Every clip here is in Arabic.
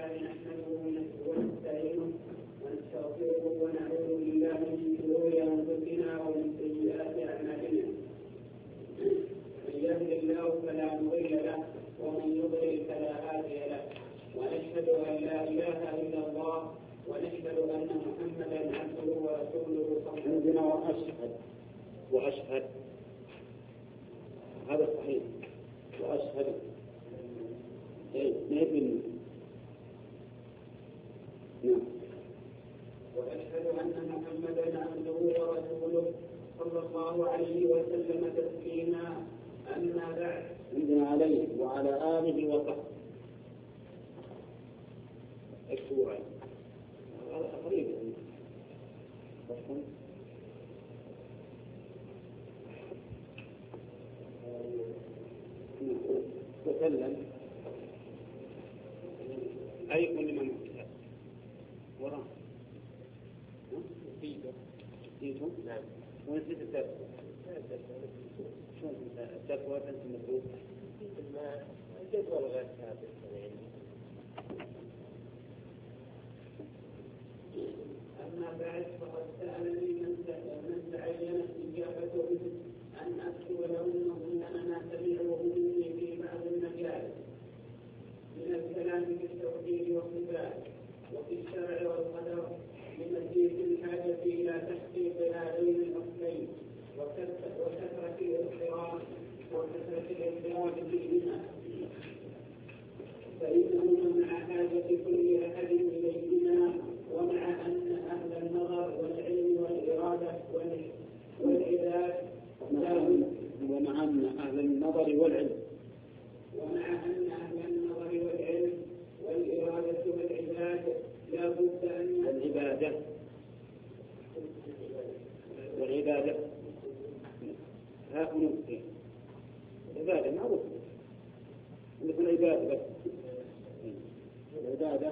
لله نحمده ونستعينه ونستغفره ونعوذ بالله من شرور انفسنا ومن سيئات اعمالنا. من يهد الله فلا مضل له ومن يضلل فلا هادي له، ونشهد ان لا اله الا الله ونشهد ان محمدا عبده ورسوله. عندنا واشهد هذا صحيح. واشهد وأشهد أن محمدا عبده ورسوله صلى الله عليه وسلم تسليما. أما بعد، عندنا عليه وعلى آله وصحبه. اكتبوا عليه هذا قريب وسلم أي كل من كتاب وراه نسيتم؟ نعم. ونسيت التقوى. شلون التقوى أنت المفروض؟ الجدول غير ثابت يعني. أما بعد، فقد سألني من تعينت إجابته أن أكتب لهم ما سمعوه مني في بعض المجالس من الكلام في التوحيد والصفات وفي الشرع والقدر، لمزيد الحاجة إلى تحقيق هذين الأصلين وكثرة الاضطراب فيهما، فإنه مع حاجة كل أحد إليهما، ومع أن أهل النظر والعلم والإرادة والعباد ومع أن أهل النظر والعلم والإرادة والعباد لا بد أن والعبادة ها نقطة عبادة معروفة مثل عبادة بس العبادة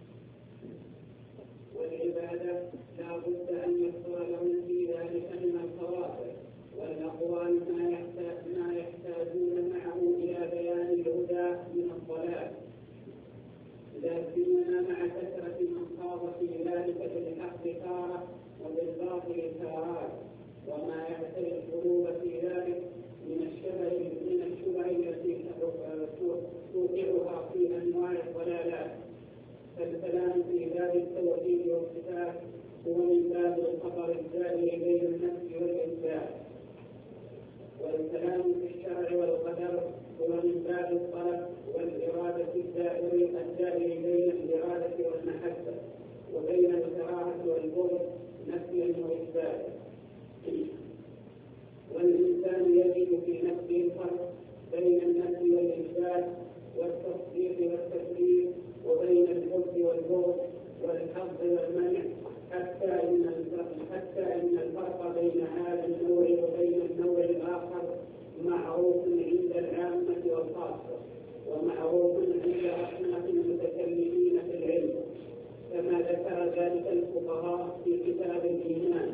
والعبادة لا بد أن يحصل لهم في ذلك من الخواطر والأقوال ما يحتاجون معه إلى بيان الهدى من الضلال، لا سيما مع كثرة من خاض في ذلك بالحق تارة وبالباطل تارات، وما يحتاج القلوب في ذلك من الشبه التي توقعها في أنواع الضلالات. فالكلام في باب التوحيد والصفات هو من باب الخطر الدائر بين النفس والإنسان، والكلام في الشرع والقدر هو من باب الطلب والإرادة الدائر بين الإرادة والمحبة وبين الكراهة والبغض نفيا وإثباتا. والإنسان يجد في نفسه الفرق بين النفي والإثبات والتصديق والتكذيب وبين الحب والبغض والحظ والمنع، حتى إن الفرق بين هذا النوع وبين النوع الآخر معروف عند العامة والخاصة، ومعروف عند أصناف المتكلمين في العلم، كما ذكر ذلك الفقهاء في كتاب الإيمان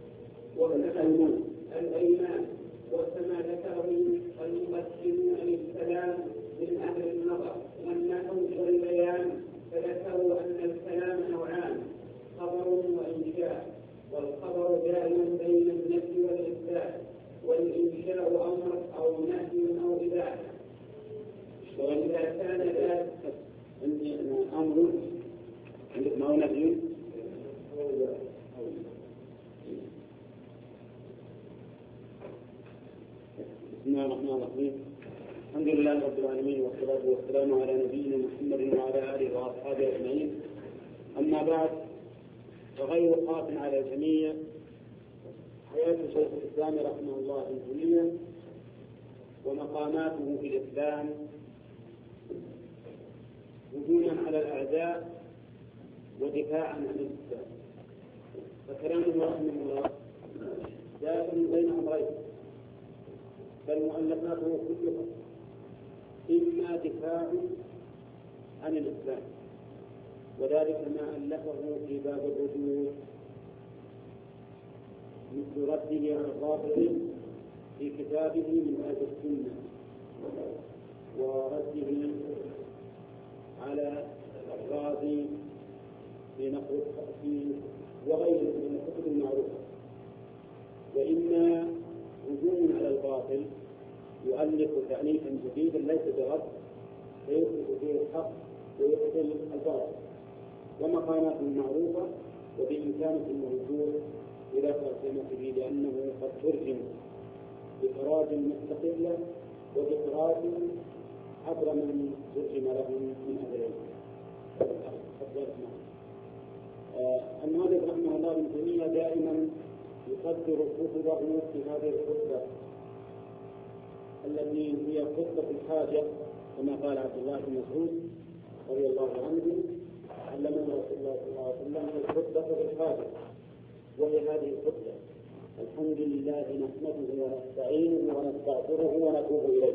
والأيمان، وكما ذكره المقسمون للكلام من أهل النظر والنحو والبيان، فذكروا أن الكلام نوعان: خبر وإنشاء، والخبر دائما بين النفي والإثبات، والإنشاء أمر أو نهي أو إباحة. وإذا كان ذلك عندي أمر عندك ما هو نهي بسم الله الرحمن الرحيم. الحمد لله رب العالمين، والصلاة والسلام على نبينا محمد وعلى آله وأصحابه أجمعين. أما بعد، فغير خاف على الجميع حياة شيخ الإسلام رحمه الله الدينية ومقاماته في الإسلام هجوما على الأعداء ودفاعا عن الإسلام. فكلامه رحمه الله دائر بين أمرين، بل مؤلفاته كلها إما دفاع عن الإسلام، وذلك ما ألفه في باب الرجوع مثل رده على الرافض في كتابه من أهل السنة، ورده على الأفراد مفيد ليس برد فيثبت فيه الحق ويبطل الباطل، ومقامات معروفة وبإمكانه الوصول إلى ترجمته لأنه قد ترجم بقراءة مستقلة وبقراءة عبر من ترجم لهم من أهل العلم. المؤلف رحمه الله ابن تيمية دائما يقدر كتبه في هذه الخطبة التي هي خطبة الحاجة، كما قال عبد الله بن مسعود رضي الله عنه علمنا رسول الله صلى الله عليه وسلم الخطبة بالحاجة، وهي هذه الخطبة: الحمد لله نحمده ونستعينه ونستغفره ونتوب إليه.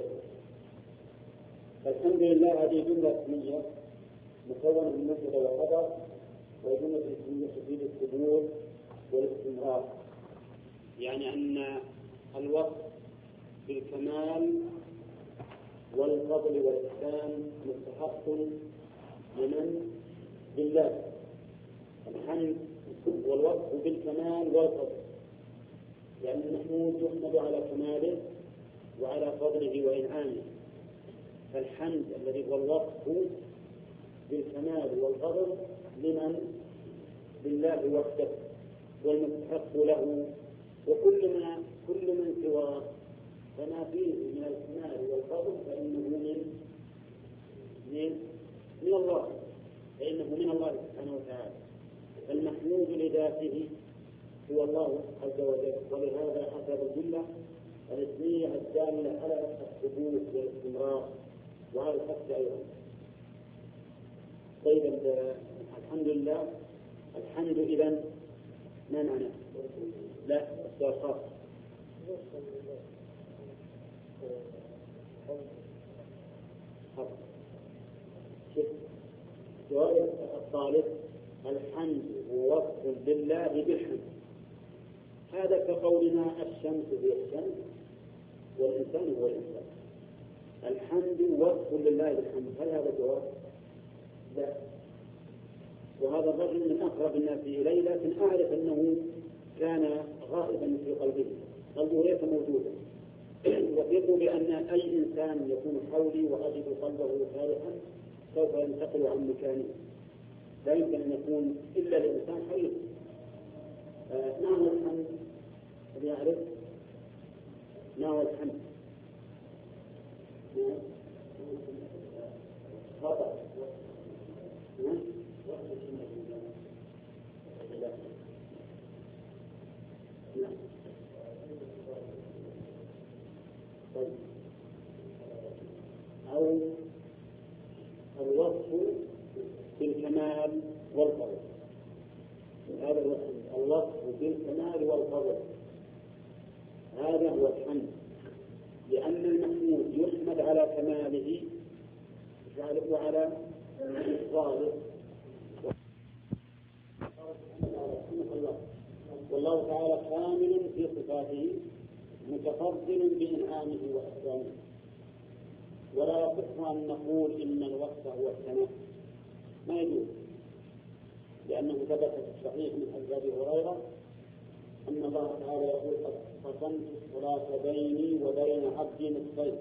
الحمد لله هذه جملة اسمية مكونة من مبتدأ وخبر، وجملة اسمية تفيد الثبوت والاستمرار، يعني أن الوصف بالكمال والفضل والإحسان مستحق لمن؟ لله. الحمد والوصف بالكمال والفضل، لأن المحمود يحمد على كماله وعلى فضله وإنعامه، فالحمد الذي هو الوصف بالكمال والفضل لمن؟ لله وحده والمستحق له، وكل من سواه فما فيه من الكمال والفضل فإنه من الله، سبحانه وتعالى. المحمود لذاته هو الله عز وجل، ولهذا حسب الجملة الاسمية الدالة على الثبوت والاستمرار وعلى الحث أيضا. طيب الحمد لله، الحمد إذن ما معناه؟ لا السؤال خاص. السؤال الثالث: الحمد هو وصف لله بالحمد، هذا كقولنا الشمس هي الشمس والإنسان هو الإنسان. الحمد وصف لله بالحمد، هل هذا جواب؟ لا. وهذا الرجل من أقرب الناس إلي، لكن أعرف أنه كان غائبا في قلبه ليس موجودا. وثق بأن أي إنسان يكون حولي وأجد قلبه صالحا سوف ينتقل عن مكانه، لا يمكن أن يكون إلا الإنسان حي. ما هو الحمد؟ هل يعرف ما هو الحمد؟ خطأ. أو الوصف بالكمال والفضل، هذا الوصف بالكمال والفضل، هذا هو الحمد، لأن المحمود يحمد على كماله وعلى إفضاله، والله تعالى كامل في صفاته متفضل بإنعامه وإحسانه. ولا يصح أن نقول إن الوصف هو الثناء، ما يجوز، لأنه ثبت في الصحيح من حديث أبي هريرة أن الله تعالى يقول: قسمت الصلاة بيني وبين عبدي نصفين،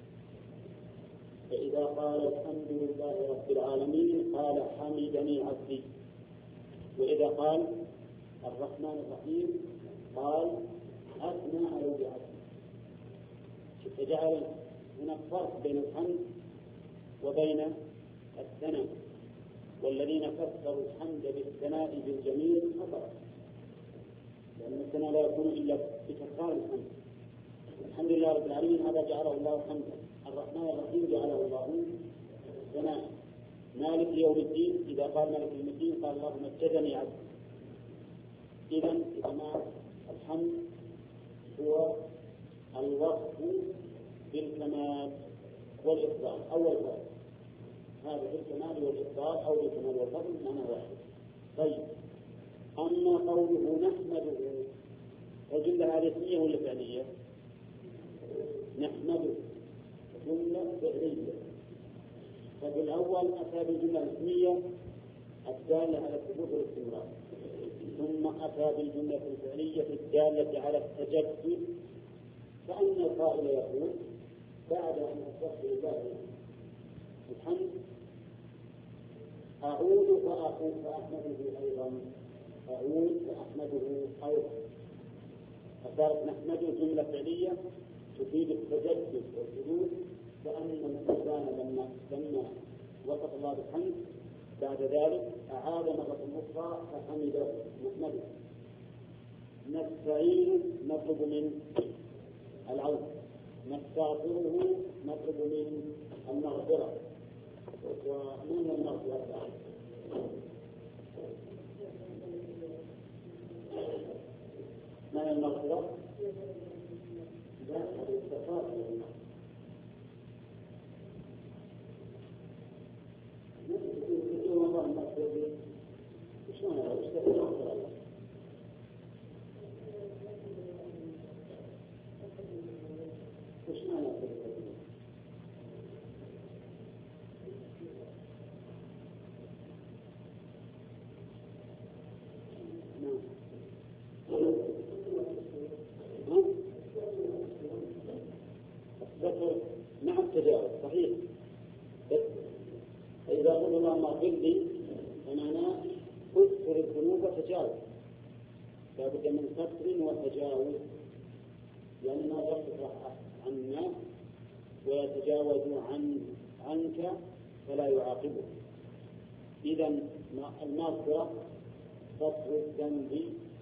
فإذا قال الحمد لله رب العالمين قال حمدني عبدي، وإذا قال الرحمن الرحيم قال أثنى علي عبدي. فجعل هناك فرق بين الحمد وبين الثناء، والذين فسروا الحمد بالثناء بالجميل خطأ، لأن الثناء لا يكون إلا بتكرار الحمد. الحمد لله رب العالمين هذا جعله الله حمدا، الرحمن الرحيم جعله الله ثناء، مالك يوم الدين إذا قال مالك يوم الدين قال اللهم مجدني عبدي. إذن الحمد هو الوصف بالكمال والإفضال أو الفضل، هذا بالكمال والإفضال أو بالكمال والفضل معنى واحد. طيب، أما قوله نحمده فجملة هذه اسمية ولا فعلية؟ نحمده جملة فعلية، ففي الأول أتى بالجملة الاسمية الدالة على الثبوت والاستمرار، ثم أتى بالجملة الفعلية الدالة على التجدد، فأن القائل يقول بعد أن أصبحت لله الحمد أعود فأحمده أيضا، أعود فأحمده أيضا. فصارت نحمده جملة فعلية تفيد التجدد والجدود، كأن الإنسان لما وصف الله بالحمد بعد ذلك أعاد مرة أخرى فحمده نحمده. نستعين نطلب من العون، نستغفره نطلب من المغفرة. ومن المغفرة من المغفرة لا الاستغفار الله المغفرة شلون استغفر وش معنى الستر مع التجاوز صحيح، بس إذا قلت اللهم اغفر لي فمعناه اذكر الذنوب وتجاوز، لابد من ستر وتجاوز، لأنه يصرف عن الناس ويتجاوز عنك فلا يعاقبه. إذا المغفرة ستر الذنب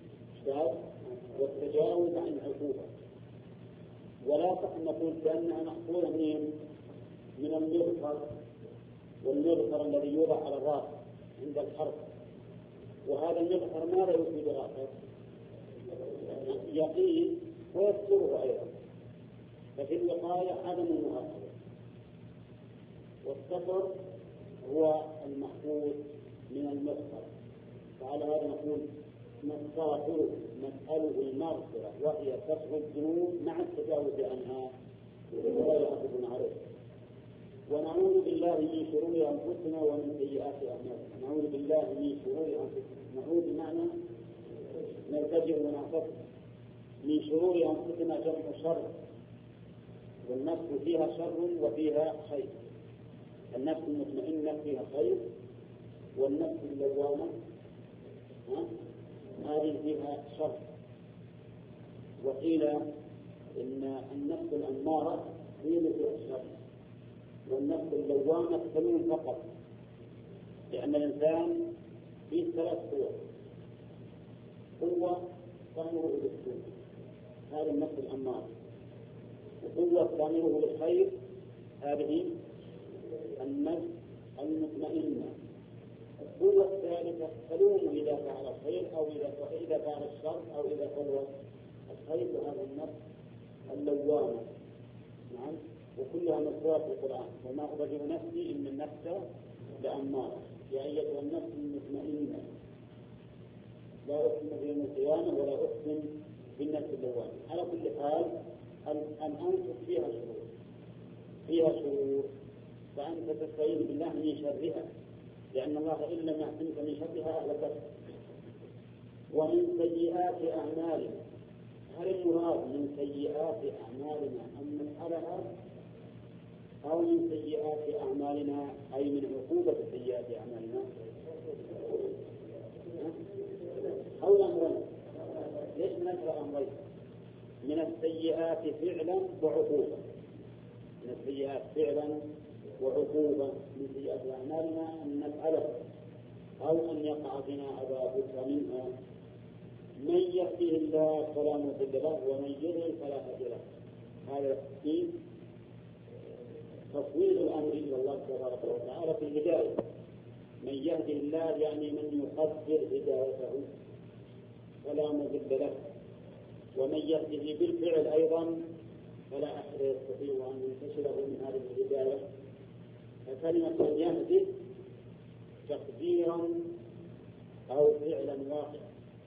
والتجاوز عن العقوبة. ولا صح نقول بأنها مأخوذة من المغفر، والمغفر الذي يوضع على الرأس عند الحرب، وهذا المغفر ماذا يفيد الآخر؟ يقين ويستره أيضا، ففي الوقاية عدم المؤاخذة. والستر هو المأخوذ من المغفر، فعلى هذا نقول نستغفره نسأله المغفرة وهي ستر الذنوب مع التجاوز عنها ولا يعاقبنا عليه. ونعوذ بالله من شرور أنفسنا ومن سيئات أعمالنا. نعوذ بالله من شرور أنفسنا، نعوذ بمعنى نلتجئ ونعتصم. من شرور أنفسنا جمع شر، والنفس فيها شر وفيها خير. النفس المطمئنة فيها خير، والنفس اللوامة هذه فيها شر. وقيل إن النفس الأمارة هي اللي فيها الشر، والنفس اللوامة تلوم فقط، لأن الإنسان فيه ثلاث قوى: قوة تأمره بالسوء هذه النفس الأمارة، وقوة تأمره بالخير هذه النفس المطمئنة، القوة الثالثة تلومه إذا فعل الخير أو إذا فعل الشر أو إذا فعل الخير، وهذه النفس اللوامة. نعم، وكلها مذكورة في القرآن: وما أبرئ نفسي إن النفس لأمارة. يا أيتها النفس المطمئنة لا أقسم بيوم القيامة ولا أقسم بالنفس اللوامة. على كل حال الأنفس فيها شرور، فأنت تستعين بالله من شرها، لأن الله إن لم يحسنك من شرها أهلكتك. ومن سيئات أعمالنا، هل المراد من سيئات أعمالنا أن نفعلها، أو من سيئات أعمالنا أي من عقوبة سيئات أعمالنا، أو الأمرين؟ ليش نكره أمرين؟ من السيئات فعلا وعقوبة، من السيئات فعلا وعقوبة. من سيئات أعمالنا أن نفعله أو أن يقع بنا عذابك منها. من يهده الله فلا مضل له ومن يضلل فلا هادي له. هذا في تفويض الأمر إلى الله تبارك وتعالى في الهداية. من يهده الله يعني من يقدر هدايته فلا مضل له، ومن يهده بالفعل أيضا فلا أحد يستطيع أن ينتشره من هذه الهداية. فكلمة يهدي تقديرا أو فعلا واحدا،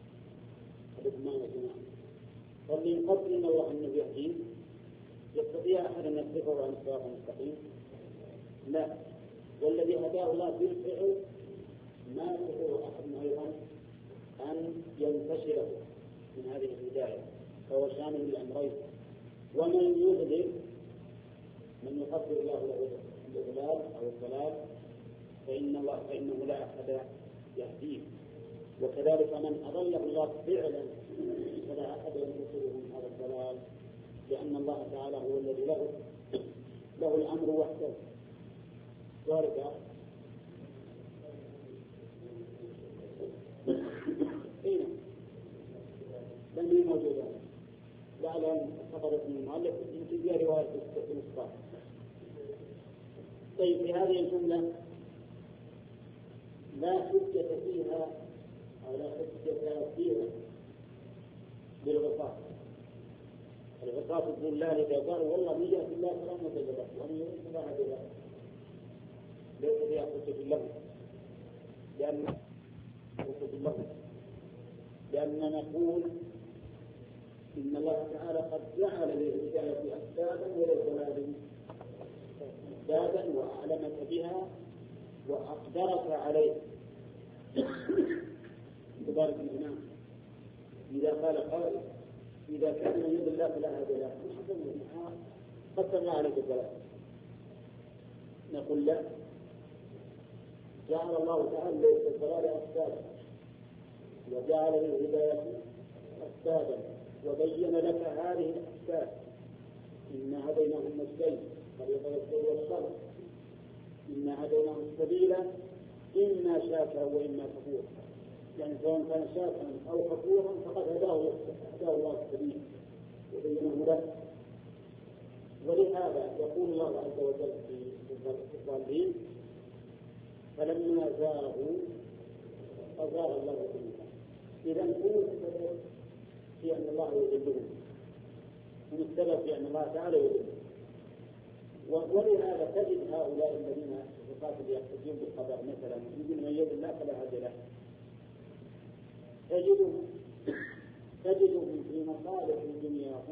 فاللي يقدر إن الله أنه يهدي يستطيع أحد أن يصرفه عن الصراط المستقيم؟ لا. والذي هداه الله بالفعل ما يستطيع أحد أيضا أن ينتشره من هذه الهداية، فهو شامل للأمرين. ومن يضلل من يقدر الله له الإضلال أو الضلال فإنه لا أحد يهديه، وكذلك من أضله الله فعلا فلا أحد ينتصره من هذا الضلال، لأن الله تعالى هو الذي له الأمر وحده. ذلك هنا لم يكن موجودا، لعل خبرت من المؤلف يمكن فيها رواية المصطلح. طيب في هذه الجملة لا حجة فيها أو لا حجة فيها بالغطاء. الغطاء في الله إذا قالوا والله من يأتي الله فلا مضل له ومن يضلل فلا هادي له، ليس فيها حجة له، لأن نقول إن الله تعالى قد جعل للهداية أسبابا وللضلال أسبابا وأعلمك بها وأقدرك عليه. تبارك الإمام إذا قال قائل إذا كان من يد الله فلا هادي له قدر الله عليك الضلال، نقول لا، جعل الله تعالى للضلال أسبابا وجعل للهداية أسبابا وبين لك هذه الأسباب. إنا هديناه النجدين طريق الخير والشر، إنا هديناه السبيل إما شاكرا وإما كفورا، يعني سواء كان شاكرا أو كفورا فقد هداه الله السبيل وبينه له. ولهذا يقول الله عز وجل في الظالمين فلما زاغوا أزاغ الله قلوبهم. إذا هو السبب في أن الله يضلهم، هم السبب في أن الله تعالى يضلهم. ولهذا تجد هؤلاء الذين يحتجون بالقدر مثلا يقول من يد الله فلا هادي له، تجدهم في مصالح دنياهم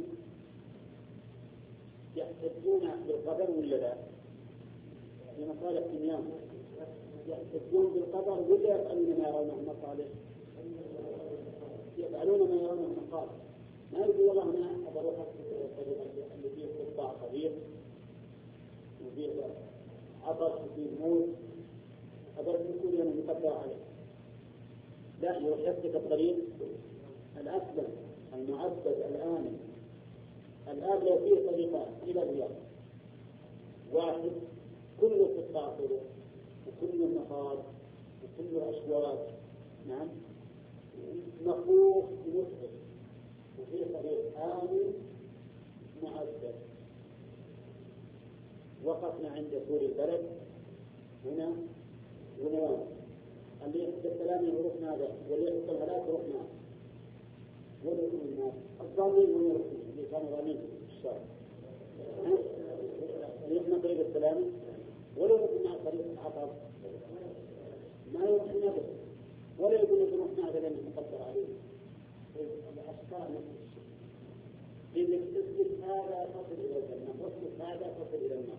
يحتجون بالقدر ولا لا؟ في مصالح دنياهم يحتجون بالقدر ولا يفعلون ما يرونه مصالح؟ يفعلون ما يرونه مصالح. ما يقول والله أنا أبروح اللي فيه قطاع كبير وفيه عطش وفيه موت أبروح كل يوم يقدر عليه، لا، يحتج الطريق الأسلم المعبد الآمن. الآن لو فيه طريقان إلى الرياض، واحد كل قطاع طرق وكل النهار وكل الأشواط نعم مخوف متعب، وفي طريق آمن معبد. وقفنا عند سور البلد هنا ونوام، اللي يحب السلام يروح نادى واللي يحب الهلاك يروح نادى ويروح الناس الظالمين ويروحون اللي كانوا ظالمين في الشارع يروحنا طريق السلام ولا يروحنا طريق العطر ما يروح النادى ولا يقول يروح نادى لأنه مقدر عليه الأشكال نفس الشيء. إذا تثبت هذا تصل إلى الجنة واثبت هذا تصل إلى النار.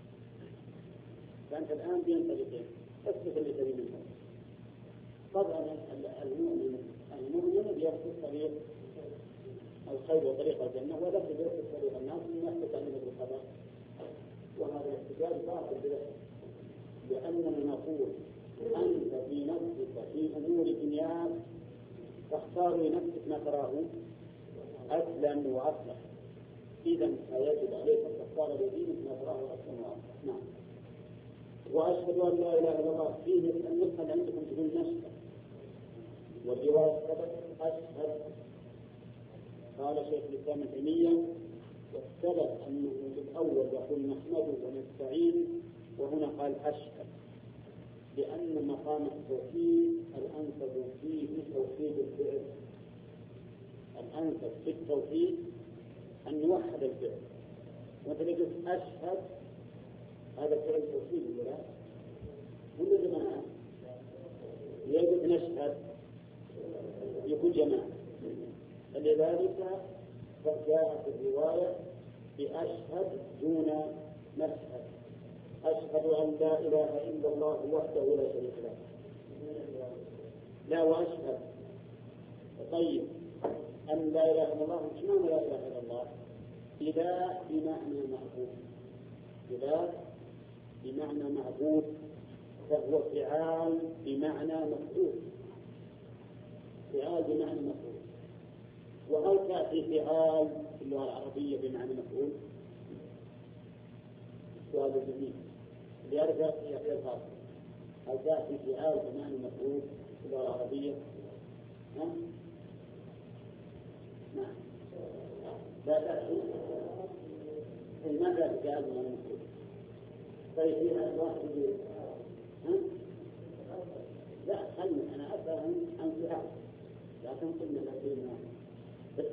فأنت الآن بين طريقين، اثبت اللي تبي منه. طبعا المؤمن يرفض طريق الخير وطريق الجنة ولا يرفض طريق الناس مما يستعمل بالقدر، وهذا الاحتجاج باطل بذلك، لأننا نقول أنت في نفسك في أمور دنياك تختار لنفسك ما تراه أسلم وأصلح، إذا فيجب عليك أن تختار لدينك ما تراه أسلم وأصلح. نعم. وأشهد أن لا إله إلا الله، فيه النسخة عندكم تقول نشهد، والرواية سبب أشهد. قال شيخ الإسلام ابن تيمية والسبب أنه في الأول يقول نحمده ونستعين، وهنا قال أشهد، لأن مقام التوحيد الأنسب فيه توحيد الفعل. الأنسب في التوحيد أن يوحد الفعل. مثلا يقول أشهد، هذا فعل توحيد ولا لا؟ ولا جماعة؟ يجب نشهد يكون جماعة. فلذلك فجاءت الرواية بأشهد دون نشهد. أشهد أن لا إله إلا الله وحده لا شريك له. لا، وأشهد طيب أن لا إله إلا الله، مش معنى لا إله إلا الله إذا بمعنى معقول. إله بمعنى معبود، فهو فعال بمعنى مفعول. فعال بمعنى مفعول. وهل تأتي فعال في اللغة العربية بمعنى مفعول؟ السؤال الجميل ليرجع في اعتبار. هل تأتي فعال بمعنى مفعول في اللغة العربية؟ نعم. لا تأتي. لماذا فعال بمعنى مفعول؟ طيب فيها واحد. لا خلنا أنا أفهم عن فعال لكن قلنا لدينا بس.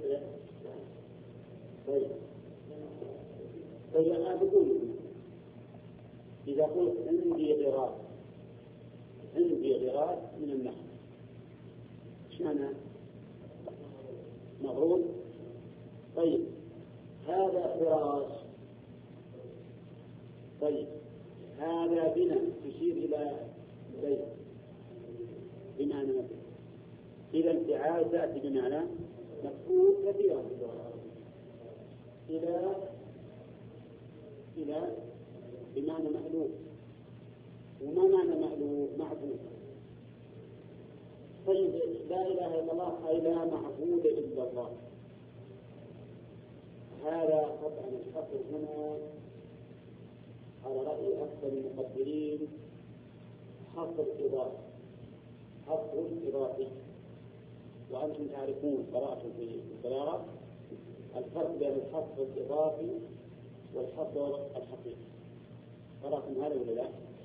طيب أنا بقول إذا قلت عندي غراس من النخل، إيش معنى؟ مغروس. طيب هذا فراش. طيب هذا بناء تشير إلى بيت بمعنى مفعول. إذا الفعال تأتي بمعنى مفعول كثيرا في اللغة إلى بمعنى مألوف. وما معنى مألوف؟ معبود. طيب لا إله إلا الله أي لا معبود إلا الله. هذا قطعا الحصر هنا على رأي أكثر المقدرين حصر إضافي. وأنتم تعرفون قراءة في البلاغة الفرق بين الحصر الإضافي والحصر الحقيقي. قرأتم هذا ولا لا؟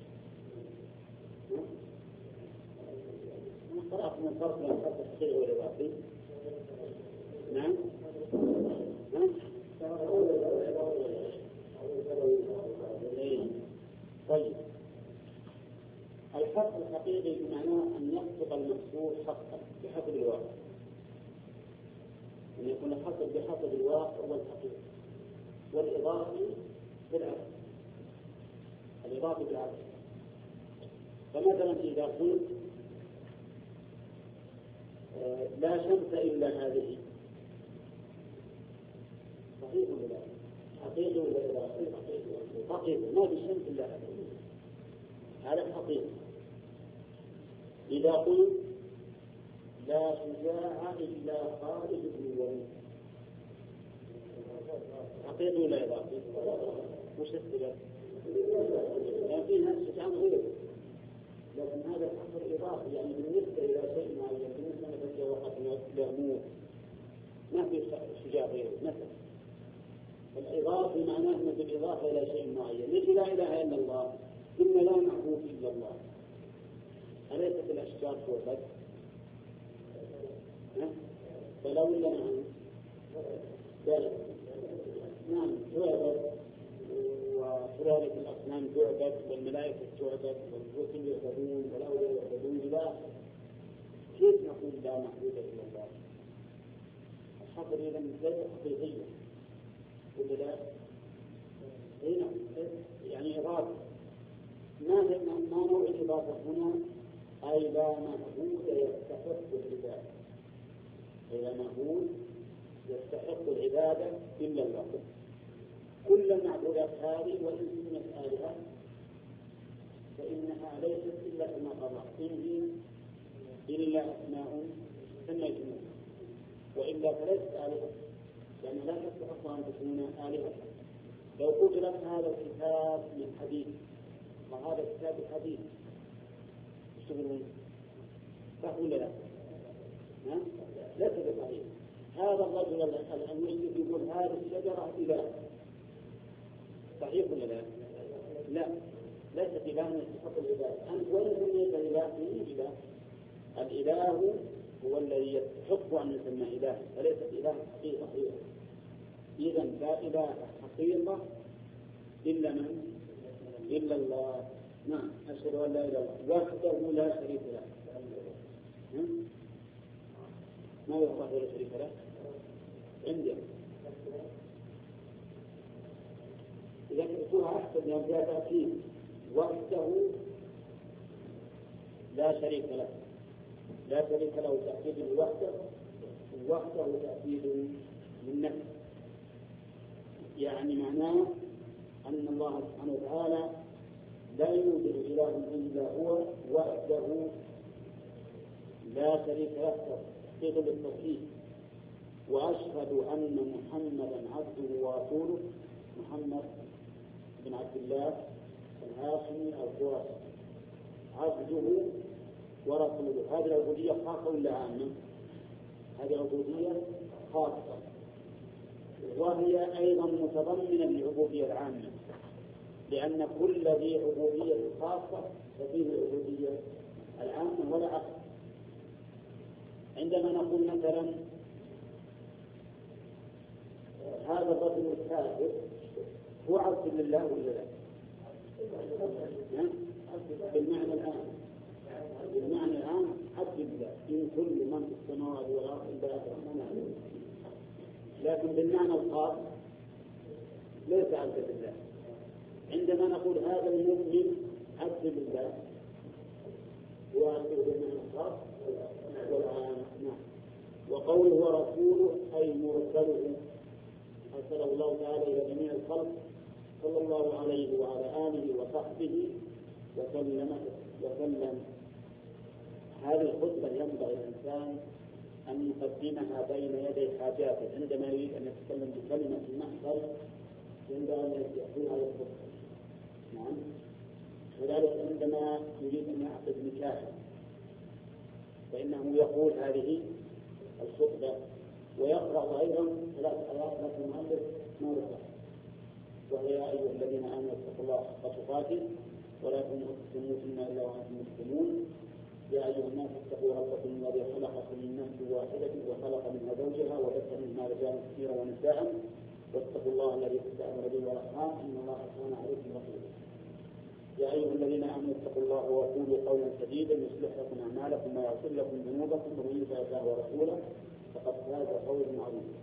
قرأتم الفرق بين الحصر الحقيقي والإضافي؟ نعم. طيب الحصر الحقيقي بمعنى أن يحقق المقصود حقا بحسب الواقع، أن يكون الحصر بحسب الواقع والحقيقة. والإضافي بالعكس. الإضافي بالعكس. فمثلا إذا قلت لا شمس إلا هذه، صحيح ولا لا؟ حقيقي ولا إضافي؟ حقيقي. ما في شمس إلا هذه، هذا حقيقي. إذا قلت لا شجاع إلا خالد بن الوليد، حقيقي ولا إضافي؟ وش السبب؟ لأن فيها شجاع غير، لكن هذا الحصر إضافي، يعني بالنسبة إلى شيء معين، بالنسبة مثلا وقت يموت ما في شجاع غيره مثلا. الإضافي معناه أنه بالإضافة إلى شيء معين. مثل لا إله إلا الله، إن لا معبود إلا الله. أليست الأشجار تعبد؟ فلا ولا نعم؟ نعم تعبد، وكذلك الأصنام تعبد، والملائكة تعبد، والرسل يعبدون، والأولياء يعبدون. لا، كيف نقول لا معبود إلا الله؟ الحصر إذا ليس حقيقيا ولا لا؟ هنا يعني إضافة. ما نوع الإضافة هنا؟ أي لا معبود يستحق العبادة. لا معبود يستحق العبادة إلا الله. كل المعبودات هذه وإن سميت آلهة فإنها ليست إلا كما قال إن إلا أسماء سميتموها، وإلا فليست آلهة، لأن لا تستحق أن تكون آلهة. لو قلت لك هذا الكتاب من حديث وهذا الكتاب حديث، تشتغلون صح ولا لا؟ لا تبقى. هذا الرجل المشرك يقول هذه الشجرة إله، صحيح ولا لا؟ لا، ليست إله يستحق العبادة. أنت وين سميت الإله؟ من إله؟ الإله هو الذي يستحق أن يسمى إله، وليست إله حقيقة. إذا لا إله حقيقة إلا من؟ إلا الله. نعم، أشهد أن لا إله إلا الله وحده لا شريك له. ما هو وحده لا شريك له؟ عندي إذا كنتها أحسن يوم جاء تأكيد وحده لا شريك له. لا شريك له تأكيد وحده، وحده تأكيد من نفسه. يعني معناه أن الله سبحانه وتعالى لا يوجد إله إلا هو وحده لا شريك له تحقيقا للتوحيد، وأشهد أن محمدا عبده ورسوله، محمد بن عبد الله الهاشمي القرشي عبده ورسوله. هذه العبودية خاصة ولا عامة؟ هذه عبودية خاصة، وهي أيضا متضمنة للعبودية العامة، لأن كل ذي عبودية خاصة ففيه العبودية العامة ولا عكس. عندما نقول مثلا هذا الرجل الكافر هو عبد لله ولا لا؟ بالمعنى الآن عبد لله، إن كل من في السماوات والأرض إلا الرحمن، لكن بالمعنى الخاص ليس عبد لله. عندما نقول هذا المؤمن عبد لله هو بالمعنى الخاص والعام. وقوله ورسوله أي مرسله، أرسله الله تعالى إلى جميع الخلق صلى الله عليه وعلى آله وصحبه وسلم. هذه الخطبة ينبغي الإنسان أن يقدمها بين يدي حاجاته، عندما يريد أن يتكلم بكلمة المحضر ينبغي أن يكون على الخطبة. نعم. وذلك عندما يريد أن يعقد نكاحا فإنه يقول هذه الخطبة، ويقرأ أيضا 3 آيات لكن المؤلف ما ذكر، وهي يا أيها الذين آمنوا اتقوا الله حق تقاته ولا تموتن إلا وأنتم مسلمون، يا أيها الناس اتقوا ربكم الذي خلقكم من نفس واحدة وخلق منها زوجها وبث منها رجالا كثيرا ونساء واتقوا الله الذي تساءلون به والأرحام إن الله كان عليكم رقيبا. يا أيها الذين آمنوا اتقوا الله وقولوا قولا سديدا يصلح لكم أعمالكم ويغفر لكم ذنوبكم ومن يطع الله ورسوله فقد فاز فوزا عظيما.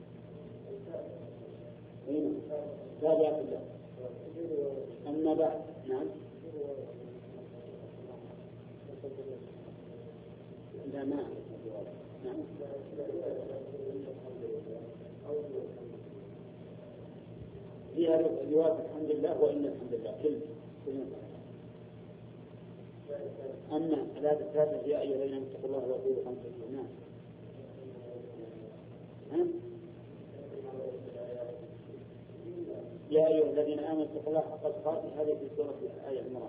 تابعة الله. أما بعد. نعم. لا ما نعم. فيها رواية الحمد لله وإن الحمد لله كلمة. أما الآية الثالثة يا أيها الذين اتقوا الله وقولوا قولا سديدا. يا أيها الذين آمنوا اتقوا الله حق تقاته، هذه في سورة آل عمران.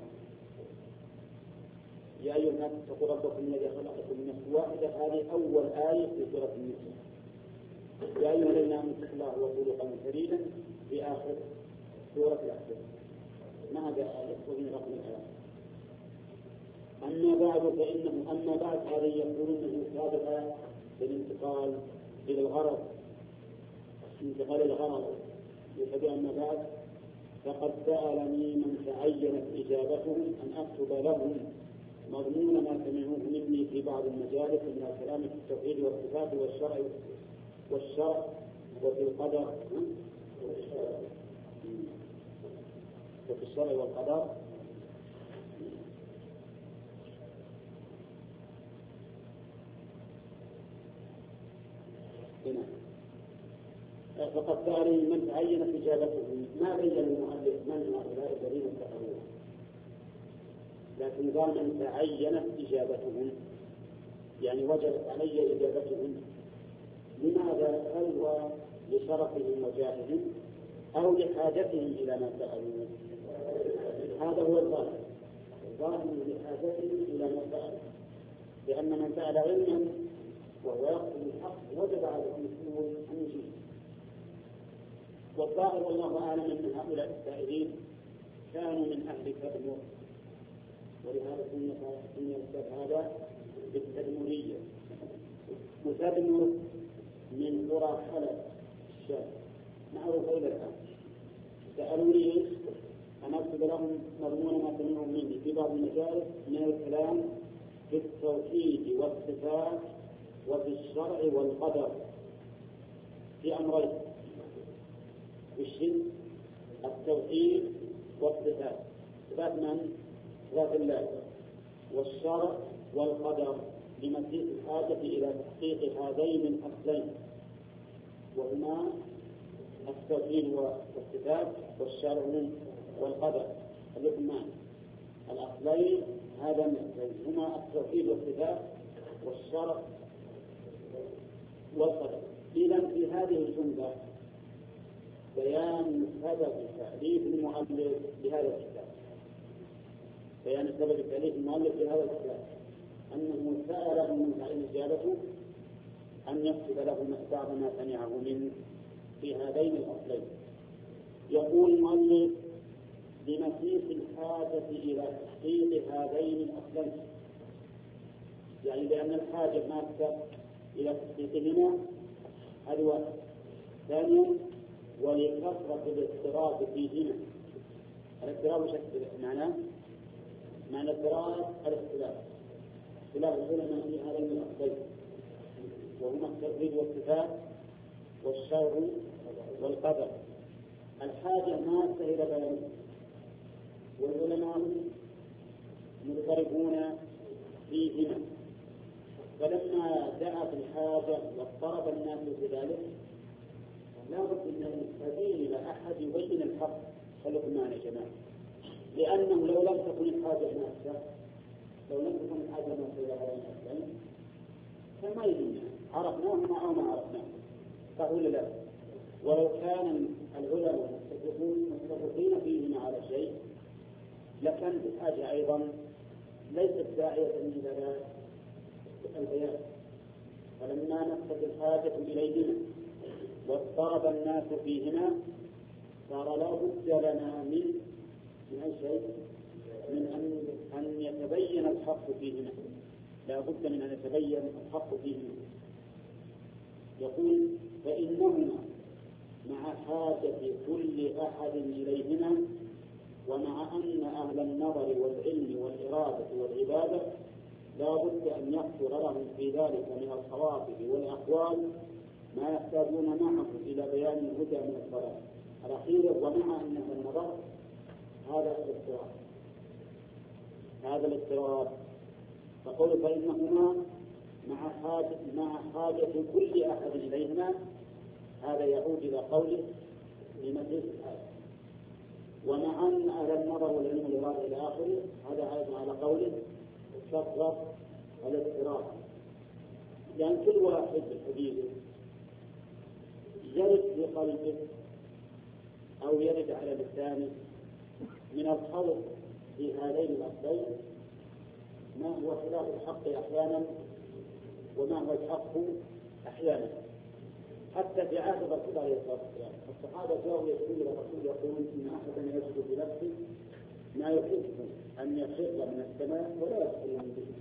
يا أيها الناس اتقوا ربكم الذي خلقكم من نفس واحدة، هذه أول آية في سورة النساء. يا أيها الذين آمنوا اتقوا الله وقولوا قولا سديدا في آخر سورة الأحزاب. ما هذا يكتبون رقم الآيات. أما بعد هذه يقولون أنه سابقا بالانتقال إلى الغرض، انتقال إلى الغرض. أما بعد فقد سألني من تعينت إجابتهم أن أكتب لهم مضمون ما سمعوه مني في بعض المجالس من الكلام في التوحيد والصفات والشرع وفي القدر وفي الشرع والقدر. فقد سألني من تعينت إجابتهم، ما بين المؤلف من هؤلاء الذين اتخذوه، لكن قال من تعينت إجابتهم يعني وجبت علي إجابتهم. لماذا؟ هل هو لشرفهم وجاههم أو لحاجتهم إلى ما سألوه؟ هذا هو الظاهر لحاجتهم إلى ما سألوه، لأن من سأل علما وهو يقصد الحق وجب على المسؤول أن يجيب. والظاهر والله أعلم أن هؤلاء السائلين كانوا من أهل تدمر، ولهذا سمي الكتاب هذا بالتدمرية. وتدمر من قرى خلف الشام معروف إلى الآن. سألوني أن أكتب لهم مضمون ما سمعوا مني في بعض المجالس من الكلام في التوحيد والصفات وفي الشرع والقدر في أمرين: بالشرك التوحيد والصفات، صفات من؟ صفات الله، والشرع والقدر لمزيد الحاجة إلى تحقيق هذين الأصلين وهما التوحيد والصفات والشرع والقدر الاثنان الأصلين هذا هما التوحيد والصفات والشرع والقدر. إذن في هذه الجملة بيان سبب تأليف المؤلف بهذا الكتاب، بيان سبب تأليف المؤلف بهذا الكتاب أنه سأله من تعليم إجابته أن يكتب له بعض ما سمعه منه في هذين الأصلين. يقول المؤلف لمسيس الحاجة إلى تحقيق هذين الأصلين، يعني لأن الحاجة ماسة إلى تحقيقهما هذا واحد. ثانيا ولكثرة الاضطراب فيهما. الاضطراب معناه اضطراب الاختلاف، اختلاف العلماء في هذين الأصلين وهما التوحيد والصفات والشرع والقدر. الحاجة ماسة إلى بيانه والعلماء مضطربون فيهما، فلما دعت الحاجة واضطرب الناس في ذلك لا بد من السبيل إلى أحد يبين الحق. خلقوا معنا يا جماعة، لأنه لو لم تكن الحاجة ماسة إلى هذين الأصلين فما يهمنا عرفناهما أو ما عرفناه، فقول لا. ولو كان العلماء متفقين فيهما على شيء لكانت الحاجة أيضا ليست داعية إلى البيان. فلما نفت الحاجة إليهما واضطرب الناس فيهما صار لا بد لنا من أي شيء، من أن يتبين الحق فيهما، لا بد من أن يتبين الحق فيهما. يقول فإنهما مع حاجة كل أحد إليهما ومع أن أهل النظر والعلم والإرادة والعبادة لا بد أن يحصل لهم في ذلك من الخواطر والأقوال ما يحتاجون معه إلى بيان الهدى من الضلال. الأخير ومع أن أهل النظر هذا الاضطراب فقل فإنهما مع حاجة كل أحد إليهما، هذا يعود إلى قوله لمسيس الحاجة. ومع أن أهل النظر والعلم والإرادة إلى آخره هذا عائد على قوله كثرة الاضطراب. لأن كل واحد بالحديث يرد في قلبه أو يرد على لسانه من الخوف في هذين الأصلين ما هو خلاف الحق أحيانا وما هو الحق أحيانا. حتى في عهد الرسول عليه الصلاة والسلام الصحابة جاءوا يقولون إلى الرسول يقولون إن أحدا يجد بنفسه ما يحب أن يخر من السماء ولا يدخل من به.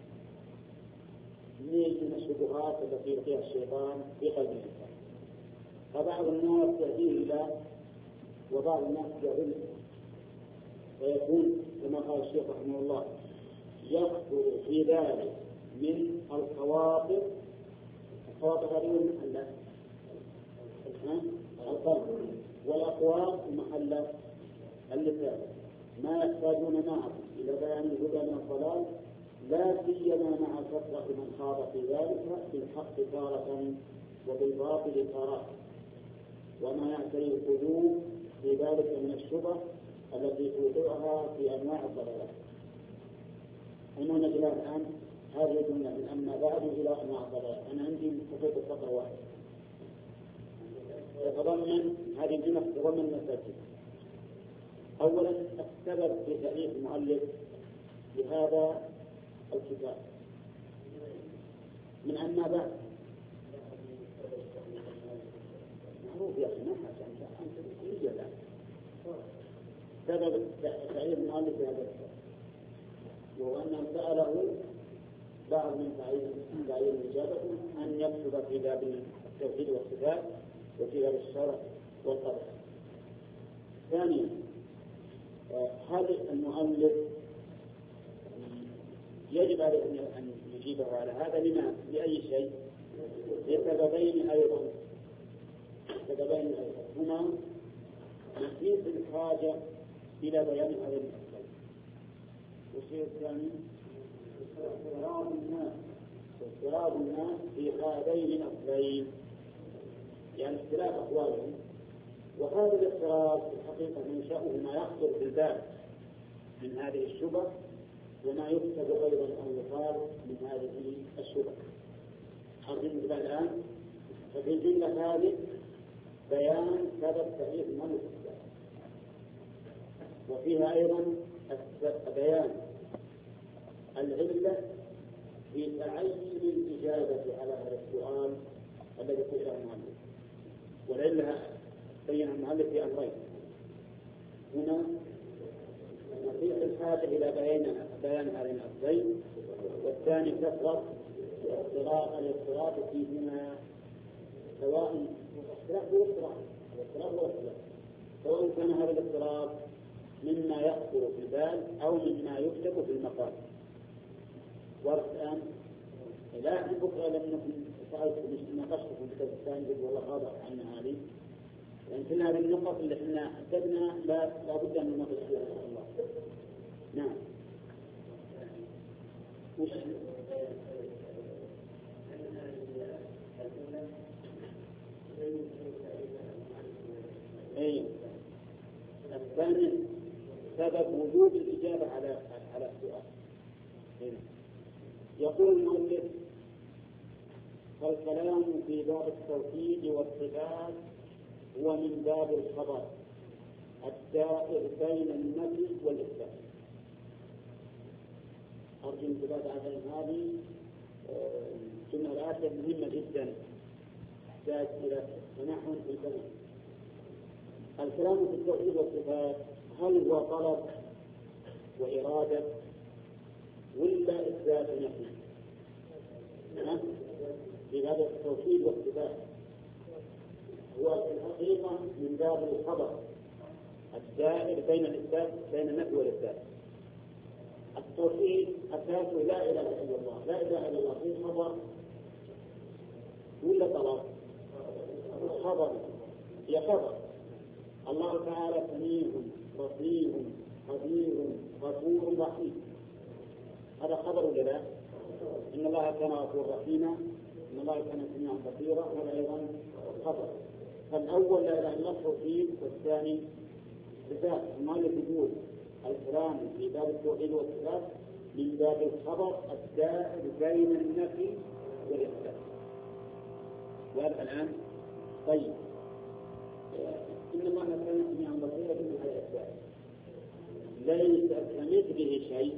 من الشبهات التي يلقيها الشيطان في قلب الإنسان. فبعض الناس يهديه الله وبعض الناس يضل، فيكون كما قال الشيخ رحمه الله يخطر في ذلك من الخواطر هذه محلة القلب والأقوال محل اللسان ما يحتاجون معه إلى بيان الهدى من الضلال، لا سيما مع كثرة من خاض في ذلك بالحق تارة وبالباطل تارة، وما يعتري القلوب في ذلك من الشبه التي توقعها في أنواع الضلالات. أنا نجد الآن هذه الجملة من أما بعد إلى أنواع الضلالات. أنا عندي مستفيد الفقرة واحد يتضمن هذه الجملة تتضمن مساجد. أولا السبب في تأليف المؤلف لهذا الكتاب من أما بعد معروف يا أخي نحن أنت بكلية الآن سبب تأليف المؤلف لهذا الكتاب وهو أنه سأله بعض من تعيين إجابته أن يكتب في باب التوحيد والصفات وفي باب الشرع والقدر. ثانيا هذا المؤلف يجب عليه أن يجيبه على هذا لما لأي شيء لسببين أيضا هما مسيس الحاجة إلى بيان هذه المسألة، والشيء الثاني اضطراب الناس في هذين الأصلين، يعني اختلاف أقوالهم وهذا الاضطراب في الحقيقة منشأه ما يخطر في البال من هذه الشبه وما يكتب أيضا أو يقال من هذه الشبه. أرجو الآن ففي الجملة هذه بيان سبب تأليف المؤلف الكتاب، وفيها أيضا بيان العلة في تعين الإجابة على هذا السؤال الذي سئله المؤلف. والعلة بين المؤلف في أمرين: هنا نصيحة الحاجة إلى بيان هذين الأمرين، والثاني كثرة الاضطراب فيهما، سواء سواء كان هذا الاضطراب مما يخطر في البال أو مما يكتب في المقال. والآن لا بكرة لم نكن سألتكم ناقشتكم في الكتاب الثاني والله غاضب عنا هذه، لأن كل هذه النقط اللي احنا حددنا لا بد أن نناقش فيها إن شاء الله. نعم. أي الثاني سبب وجود الإجابة على السؤال. يقول المؤلف: فالكلام في باب التوحيد والصفات هو من باب الخبر الدائر بين النفي والإثبات. أرجو انتباه على هذه الجملة الآتية مهمة جدا تحتاج إلى تنحن في الكلام. الكلام في التوحيد والصفات هل هو طلب وإرادة ولا إثبات ونفي؟ في باب التوحيد والصفات هو في الحقيقة من باب الخبر الدائر بين النفي والإثبات. التوحيد أساسه لا إله إلا الله، لا إله إلا الله في خبر ولا طلب؟ خبر، هي خبر. الله تعالى سميع بصير قدير غفور رحيم، هذا خبر ولا لا؟ إن الله كان غفورا رحيما، إن الله كان سميعا بصيرا، هذا أيضا خبر. فالأول لا إله إلا الله توحيد، والثاني صفات. المؤلف يقول الكلام في باب التوحيد والصفات من باب الخبر الدائر بين النفي والإثبات. وهذا الآن طيب إن الله كان سميعا بصيرا من هذا الإثبات ليس كمثله شيء،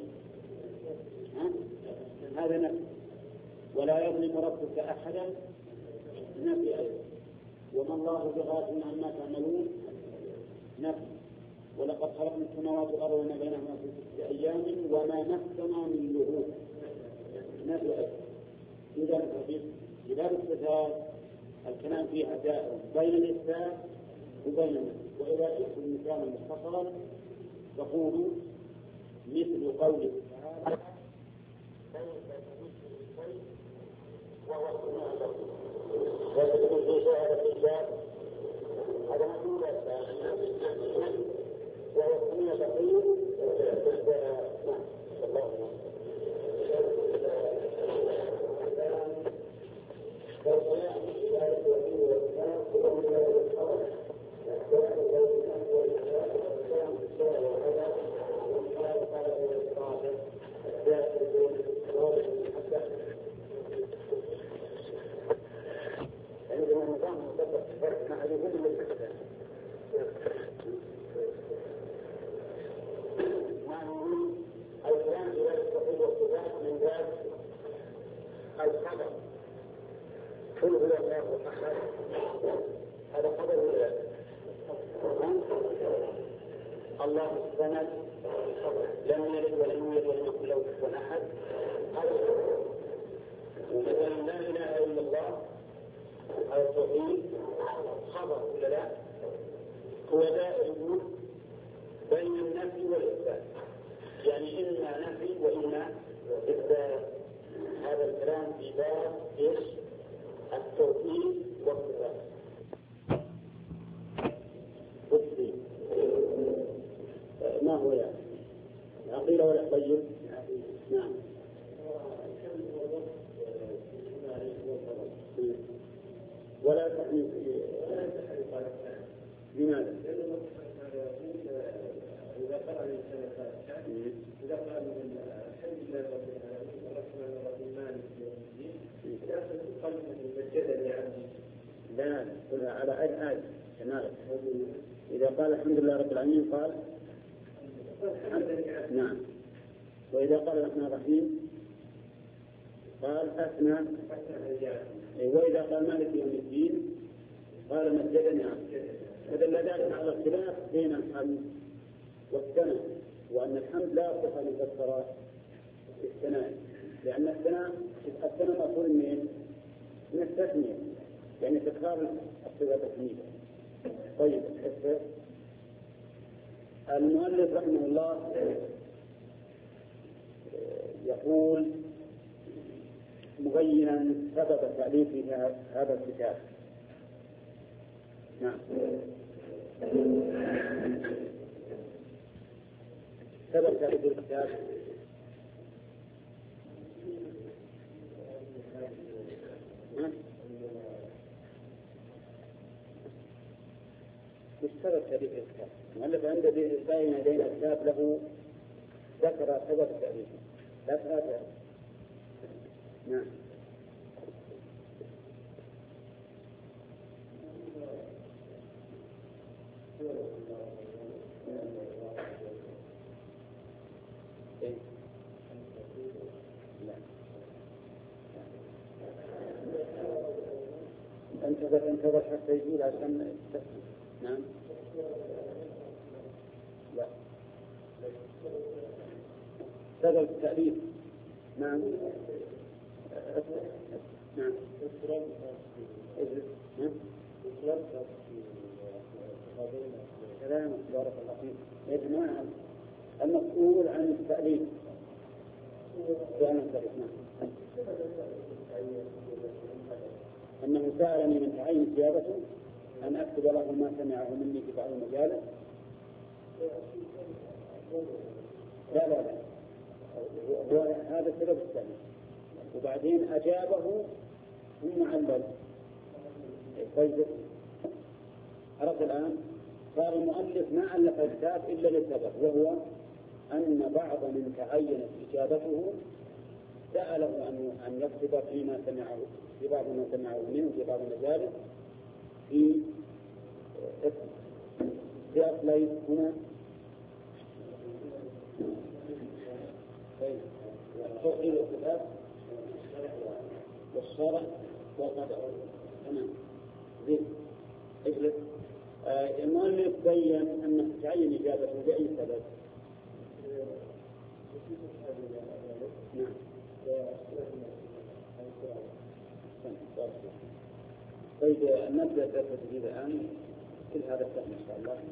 هذا نفي. ولا يظلم ربك أحدا، نفي أيضا. وما الله بغافل عما تعملون، نفي. ولقد خلقنا السماوات والأرض وما بينهما في 6 أيام وما مسنا من لغوب، نفي أيضا. إذا في باب الصفات الكلام فيها دائر بين الإثبات وبين النفي. وإذا شئت المثال مختصرا تقول مثل قوله تعالى: وهو السميع البصير. وتكون في شهادة الله هذا مفهوم وهو السميع البصير. الله الصمد لم يلد ولم يولد ولم يكن له كفوا احد. ومثلا لا اله الا الله هذا التوحيد خبر ولا لا؟ هو دائر بين النفي والاثبات، يعني اما نفي واما اثبات. هذا الكلام في باب ايش؟ التوحيد والصفات. ما هو يعني عقيدة ولا طيب؟ نعم. ولا تحريف. لماذا؟ نقولها على آية كمالة. إذا قال الحمد لله رب العالمين قال نعم. وإذا قال الرحمن الرحيم قال أثنى. وإذا قال مالك يوم الدين قال مجدني عبدي. فدل ذلك على الخلاف بين الحمد والثناء، وأن الحمد لا يصح أن يفسر بالثناء، لأن الثناء مأخوذ من التثنية، يعني تكرار الصيغة التثنية. طيب المؤلف رحمه الله يقول مبينا سبب تأليف هذا الكتاب. نعم. سبب تأليف الكتاب مش سبب تأليف الكتاب. المؤلف عنده بين يدينا كتاب له ذكر سبب تأليفه، لا تراجع. نعم. انتظر حتى يقول عشان نعم. لا سبب التأليف. نعم. نعم. كلام بارك الله فيك. يا جماعة المسؤول عن التأليف أنه سألني من تعين زيادته أن أكتب له ما سمعه مني في بعض المجالس. لا هذا سبب التأليف. وبعدين أجابه ثم علل. طيب عرفت الآن؟ صار المؤلف ما ألف الكتاب إلا لسبب، وهو أن بعض من تعينت إجابته سأله أن يكتب فيما سمعه في بعض ما سمعه منه في بعض المجالس في أصلين هنا. طيب التوحيد والكتاب والشرع والقدر. تمام. زين. اجلس. المؤلف بين أن تعين إجابته بأي سبب. نعم. طيب نبدأ درس جديد الآن كل هذا الفهم إن شاء الله.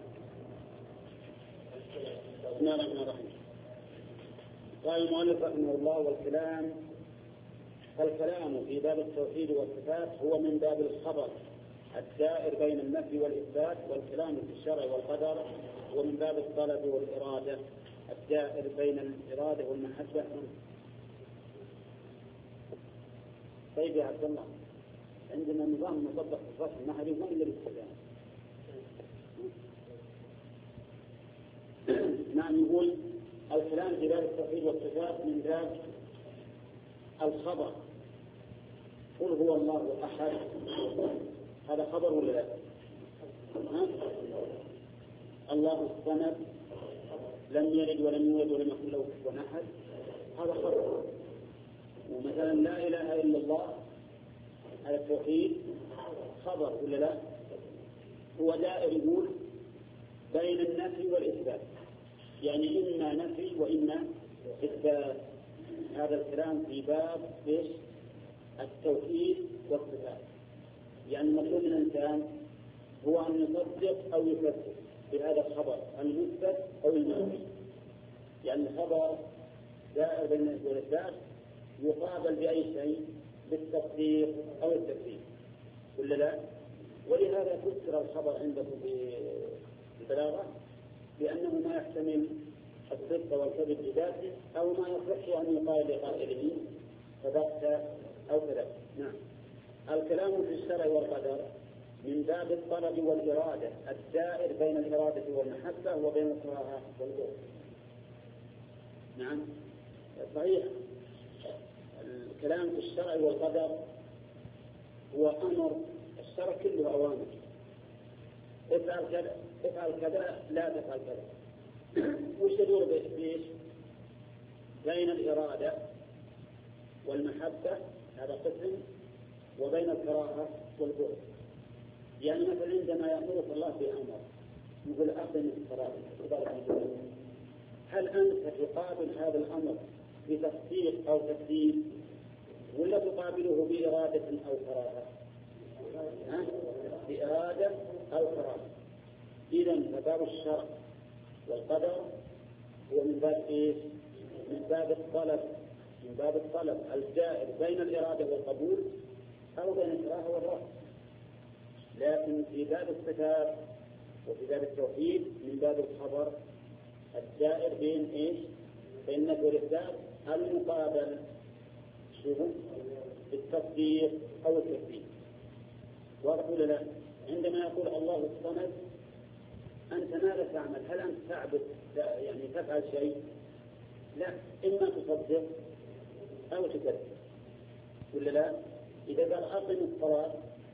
بسم الله الرحمن الرحيم. قال المؤلف رحمه الله فالكلام في باب التوحيد والصفات هو من باب الخبر الدائر بين النفي والإثبات، والكلام في الشرع والقدر هو من باب الطلب والإرادة الدائر بين الإرادة والمحبة. طيب يا عبد الله، عندنا نظام مطبق في الصف النحوي ما إلا بالكلام. نعم. يقول الكلام في باب التوحيد والصفات من باب الخبر. قل هو الله أحد، هذا خبر ولا لا؟ الله الصمد لم يلد ولم يولد ولم يكن له كفوا أحد، هذا خبر. ومثلا لا إله إلا الله على التوحيد خبر ولا لا؟ هو دائر يقول بين النفي والإثبات، يعني إما نفي وإما إثبات. هذا الكلام في باب إيش؟ التوحيد والصفات. يعني المطلوب من الإنسان هو أن يصدق أو يكذب بهذا الخبر المثبت أو المنفي. يعني الخبر دائر بين النفي والإثبات يقابل بأي شيء، بالتصديق أو التكذيب ولا لا؟ ولهذا فسر الخبر عندكم بالبلاغة بأنه ما يحتمل الصدق والكذب بذاته، أو ما يصح أن يقال لقائله صدقت أو كذبت. نعم. الكلام في الشرع والقدر من باب الطلب والإرادة الدائر بين الإرادة والمحبة وبين الكراهة والبغض. نعم صحيح. الكلام في الشرع والقدر هو أمر الشرع كله أوامر، افعل كذا افعل كذا لا تفعل كذا. وش يدور بإيش؟ بين الإرادة والمحبة هذا قسم، وبين الكراهة والبغض. يعني مثلا عندما يأمرك الله بأمر يقول أقم الصلاة، هل أنت تقابل هذا الأمر بتصديق أو تكذيب، ولا تقابله بإرادة أو كراهة؟ بإرادة أو كراهة. إذن فباب الشرع والقدر هو من باب إيش؟ من باب الطلب، من باب الطلب الجائر بين الإرادة والقبول أو بين الكراهة والرفض. لكن في باب الصفات وفي باب التوحيد من باب الخبر الجائر بين إيش؟ بين النفي والإثبات المقابل شوفوا بالتصديق أو التكذيب. واضح ولا لا؟ عندما يقول الله الصمد أنت ماذا تعمل؟ هل أنت تعبد يعني تفعل شيء؟ لا، إما تصدق أو تكذب ولا لا؟ إذا قال أقم الصلاة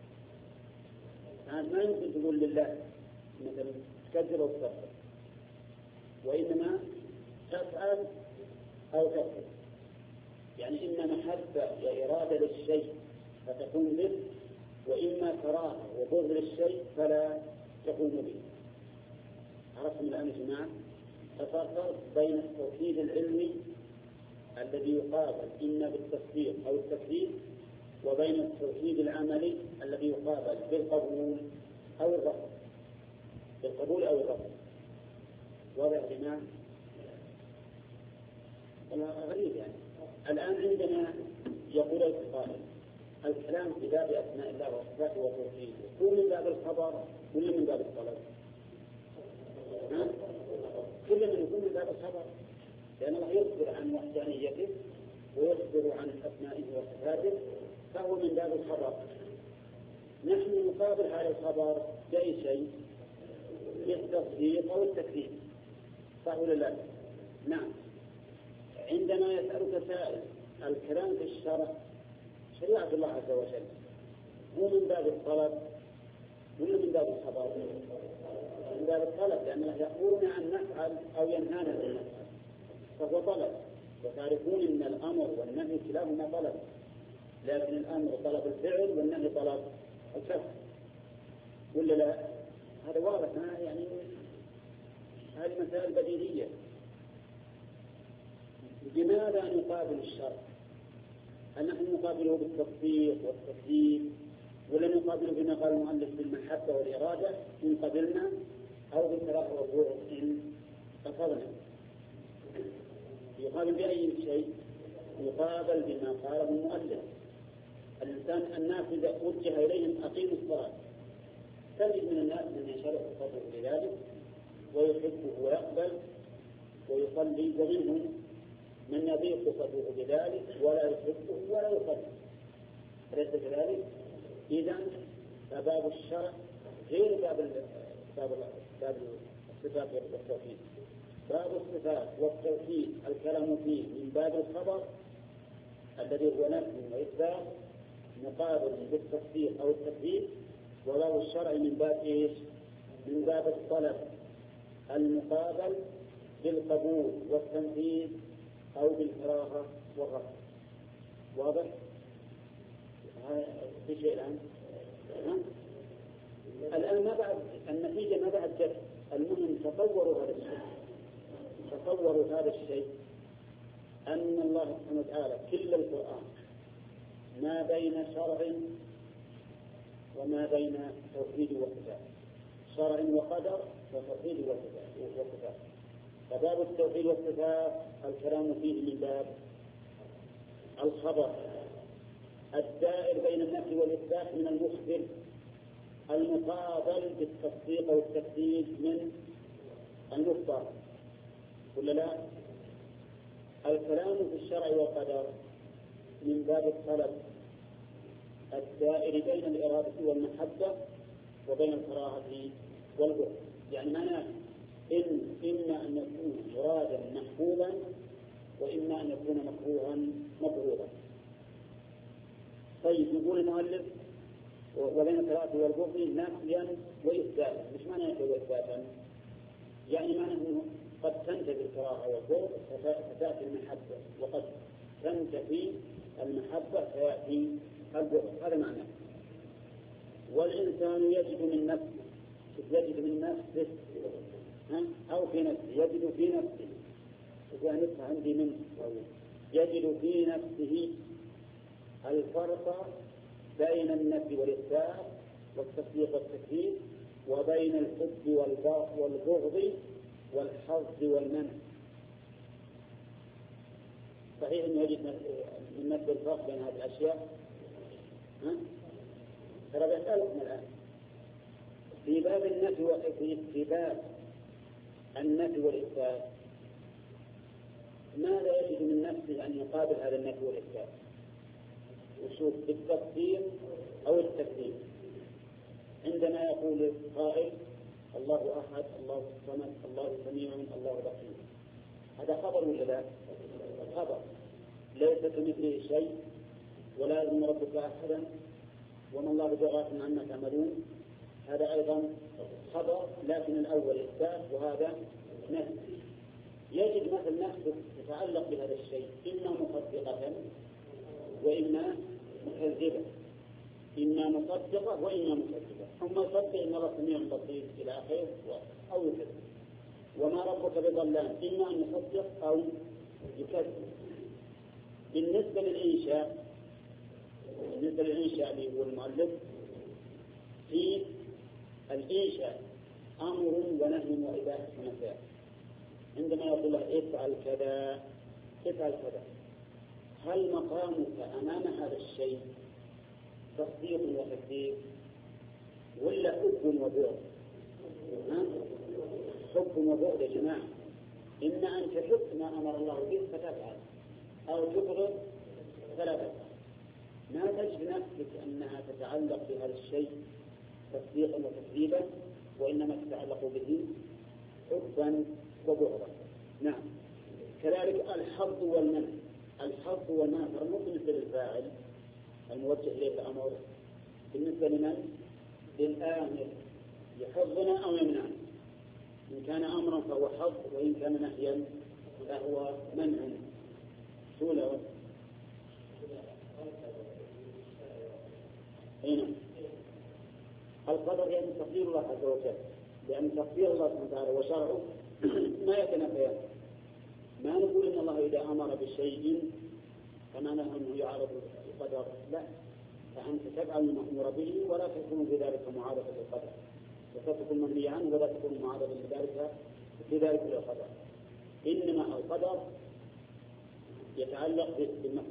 ما يمكن تقول لله مثلا تكذب أو تصدق، وإنما تفعل أو تكذب. يعني إما محبة وإرادة للشيء فتقوم به، وإما كراهة وبغض للشيء فلا تقوم به. عرفتم الآن يا جماعة؟ ففرق بين التوحيد العلمي الذي يقابل إما بالتصديق أو التكذيب، وبين التوحيد العملي الذي يقابل بالقبول أو الرفض، بالقبول أو الرفض. واضح يا جماعة؟ غريب يعني. الآن عندنا يقول القائل الكلام في باب أسماء الله وصفاته وتوحيده هو من باب الخبر ولا من باب الطلب؟ كل من يكون من باب الخبر، لأن الله يخبر عن وحدانيته ويخبر عن أسمائه وصفاته، فهو من باب الخبر. نحن نقابل هذا الخبر بأي شيء؟ بالتصديق أو التكذيب، صح ولا لا؟ نعم. عندما يسألك سائل الكلام في الشرع شريعة الله عز وجل هو من باب الطلب ولا من باب الخبر؟ من باب الطلب، لأنه يأمرنا أن نفعل أو ينهانا أن نفعل، فهو طلب. وتعرفون أن الأمر والنهي كلاهما طلب، لكن الأمر طلب الفعل والنهي طلب الكف ولا لا؟ هذا واضح. يعني هذه مسائل بديهية. لماذا نقابل الشرع؟ هل نحن نقابله بالتصديق والتكذيب، ولا نقابله بما قال المؤلف بالمحبة والإرادة إن قبلنا، أو بالكراهة والبغض إن رفضنا؟ يقابل بأي شيء؟ يقابل بما قاله المؤلف. الناس إذا وجه إليهم أقيموا الصلاة تجد من الناس من يشرع صدره لذلك ويحبه ويقبل ويصلي، ومنهم من يضيق صدره بذلك ولا يحبه ولا يصلي، أليس كذلك؟ إذن فباب الشرع غير باب الصفات والتوحيد. باب الصفات والتوحيد الكلام فيه من باب الخبر الذي هو نفي وإثبات مقابل بالتصديق أو التكذيب، وباب الشرع من باب إيش؟ من باب الطلب المقابل بالقبول والتنفيذ أو بالكراهة والرفض. واضح؟ في شيء الآن ما بعد النتيجة، ما بعد جد. المهم تصوروا هذا الشيء، تصوروا هذا الشيء أن الله سبحانه وتعالى كل القرآن ما بين شرع وما بين توحيد وصفات، شرع وقدر وتوحيد وصفات. فباب التوحيد والصفات الكلام فيه من باب الخبر الدائر بين النفي والإثبات من المخبر، المقابل بالتصديق والتكذيب من المخبر ولا لا؟ الكلام في الشرع والقدر من باب الطلب الدائر بين الإرادة والمحبة وبين الكراهة والبغض. يعني معناه إما أن يكون مرادا محبوبا وإما أن يكون مكروها مبغوضا. طيب يقول المؤلف وبين الكراهة والبغض نفيا وإثباتا. مش معنى نفيا وإثباتا؟ يعني معنى أنه قد تنتفي الكراهة والبغض فتأتي المحبة، وقد تنتفي المحبة فيأتي البغض، هذا معناه. والإنسان يجد من نفسه، يجد من نفسه أو في نفسه، يجد في نفسه، إذا نفسه عندي منه، يجد في نفسه الفرق بين النفي والإثبات والتصديق والتكذيب، وبين الحب والبغض والحظ والمنع. صحيح أنه يجد من نفسه الفرق بين هذه الأشياء. ترى بسألكم الآن في باب النفي في باب النفي والإثبات ماذا يجد من نفسه أن يقابل هذا النفي والإثبات؟ وشوف بالتقديم أو التكذيب. عندما يقول قائل الله أحد، الله الصمد، الله سميع، الله بصير، هذا خبر ولا لا؟ خبر. ليس كمثله شيء، ولا يظن ربك أحدا، وما الله بغافل عما تعملون، هذا أيضا خبر، لكن الأول إثبات وهذا نفي. يجد مثل نفسه يتعلق بهذا الشيء إما مصدقة وإما مكذبة، إما مصدقة وإما مكذبة. ثم يصدق إن الله سميع بصير إلى آخره أو يكذب. وما ربك بظلام، إما أن يصدق أو يكذب. بالنسبة للإنشاء اللي هو المؤلف، في الإنشاء أمر ونهي وإباحة ومساء. عندما يقول له افعل كذا افعل كذا، هل مقامك أمام هذا الشيء تصديق وتكذيب ولا حب وبغض؟ حب وبغض يا جماعة. إما أن تحب ما أمر الله به فتفعل، أو تبغض فلا تفعل. ما تجد نفسك أنها تتعلق بهذا الشيء تصديقا وتكذيبا، وإنما تتعلق به حبا وبغضا. نعم. كذلك الحظ والمنع. الحظ والمنع مو بالنسبة للفاعل الموجه إليه الأمر، بالنسبة لمن؟ للآمر، يحظنا أو يمنعنا. إن كان أمرا فهو حظ، وإن كان نهيا فهو منع. سولة هنا القدر يعني تقدير الله عز وجل، لأن تقدير الله سبحانه وتعالى وشرعه ما يتنافيان. ما نقول إن الله إذا أمر بشيء فمعناه أنه يعرض القدر، لا، فأنت تفعل المأمور به ولا تكون في ذلك معارضة للقدر، وتكون منهي عنه ولا تكون معارضة في ذلك للقدر. إنما القدر يتعلق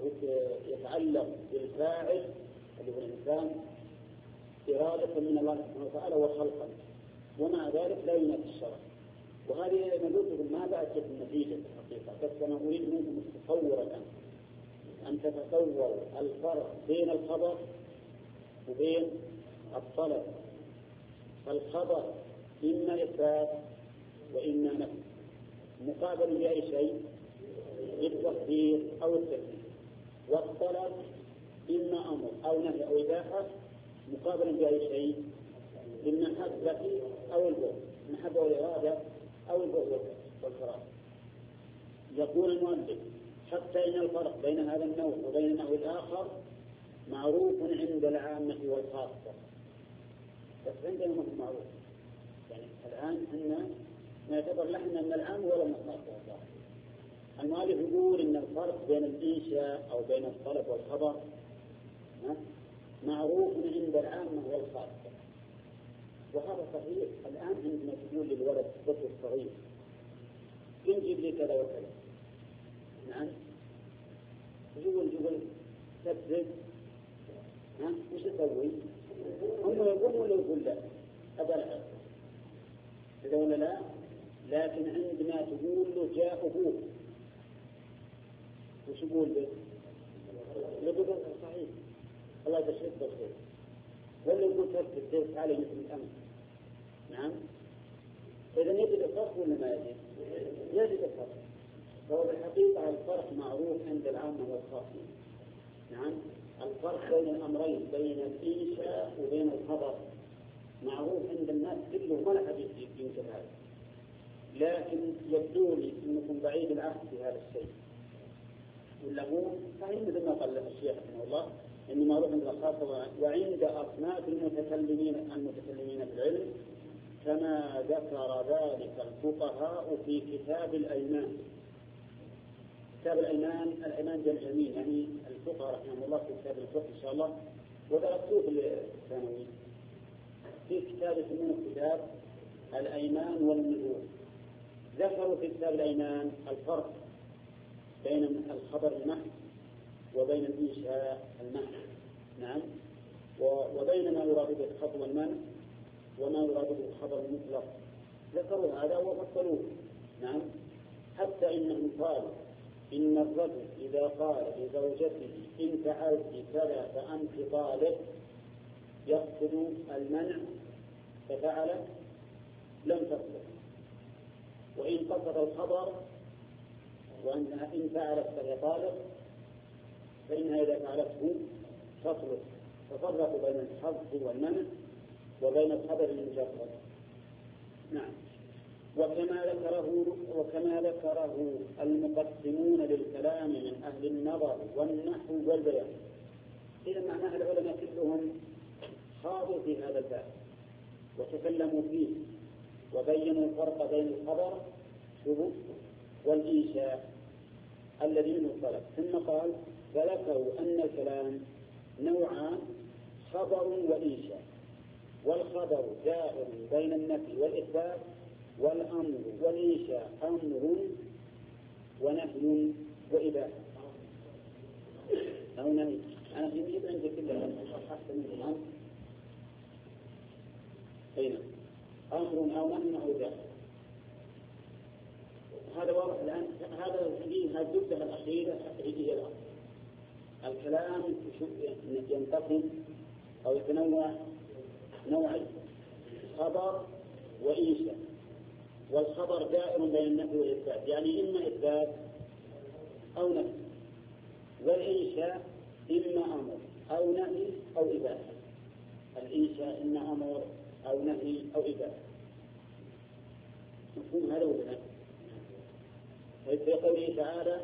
بالفاعل اللي هو الإنسان إرادة من الله سبحانه وتعالى وخلقا، ومع ذلك لا ينافي الشرع. وهذه نقول ما بأتت النتيجة في الحقيقة، بس أنا أريد منكم تصورا أن تتصوروا الفرق بين الخبر وبين الطلب. فالخبر إما إثبات وإما نفي، مقابل بأي شيء؟ بالتصديق أو التكذيب. والطلب إما أمر أو نهي أو إباحة، مقابل بأي شيء؟ بالمحبة أو البغض، المحبة والإرادة أو البغض والكراهة. يقول المؤلف حتى إن الفرق بين هذا النوع وبين النوع الآخر معروف عند العامة والخاصة. بس عندنا ما هو معروف، يعني الآن إحنا نعتبر نحن من العام ولا من الخاصة. المؤلف يقول إن الفرق بين الإنشاء أو بين الطلب والخبر معروف عند العامة والخاصة، وهذا صحيح. الآن عندما تقول للولد الطفل الصغير جيب لي كذا وكذا، نعم، جول تبذل، وش تسوي؟ هم يقول ولا يقول لا؟ هذا الحق إذا ولا لا. لكن عندما تقول له جاء أبوك وش يقول به؟ يقول صحيح الله يشرك بالخير، ولا يقول تبذل تعالى مثل الأمر. نعم. إذا يجب الفرق ولا ما يجب؟ يجب الفرق. فهو بالحقيقة الفرق معروف عند العامة والخاصة. نعم. الفرق بين الأمرين بين الإنشاء وبين الخبر معروف عند الناس كلهم ولا أحد ينكر هذا، لكن يبدو لي أنكم بعيد العهد في هذا الشيء ولا هو صحيح مثل ما قال الشيخ رحمه الله إنه معروف عند الخاصة وعند أصناف المتكلمين بالعلم كما ذكر ذلك الفقهاء في كتاب الأيمان. كتاب الأيمان جمع يمين، يعني الفقهاء رحمه الله في كتاب الفقه إن شاء الله ودرسوه في الثانوي في كتاب يسمونه كتاب الأيمان والنذور. ذكروا في كتاب الأيمان الفرق بين الخبر المحض وبين الإنشاء المحض، نعم، وبين ما يراد به الخطأ والمنع وما يراد به الخبر المطلق. ذكروا هذا وفصلوه، نعم، حتى إنهم قالوا إن الرجل إذا قال لزوجته إن فعلت كذا فأنت طالق يقصد المنع ففعلت لم تصلح، وإن قصد الخبر وأنها إن فعلت فهي طالق فإنها إذا فعلته تصلح. ففرقوا بين الحظ والمنع وبين الخبر المجرد، نعم. وكما ذكره المقسمون للكلام من أهل النظر والنحو والبيان. إذا معناها العلماء كلهم خاضوا في هذا الباب وتكلموا فيه وبينوا الفرق بين الخبر والإنشاء الذي منه الطلب. ثم قال فذكروا أن الكلام نوعان خبر وإنشاء، والخبر دائر بين النفي والإثبات، والأمر والإنشاء أمر ونهي وإباحة أو نهي. أنا في مجد عندي كلها أحسن من الأمر أين أمر أو نهي أو إباحة. هذا واضح الآن. هذا الحديث الجزء الأخيرة هي الأمر. الكلام ينقسم أو يتنوع نوعين خبر وإنشاء، والخبر دائر بين النفي والإثبات، يعني إما إثبات أو نفي، والإنشاء إما أمر أو نهي أو إباحة. الإنشاء إما أمر أو نهي أو إباحة. مفهوم هذا ولا لا؟ في قوله تعالى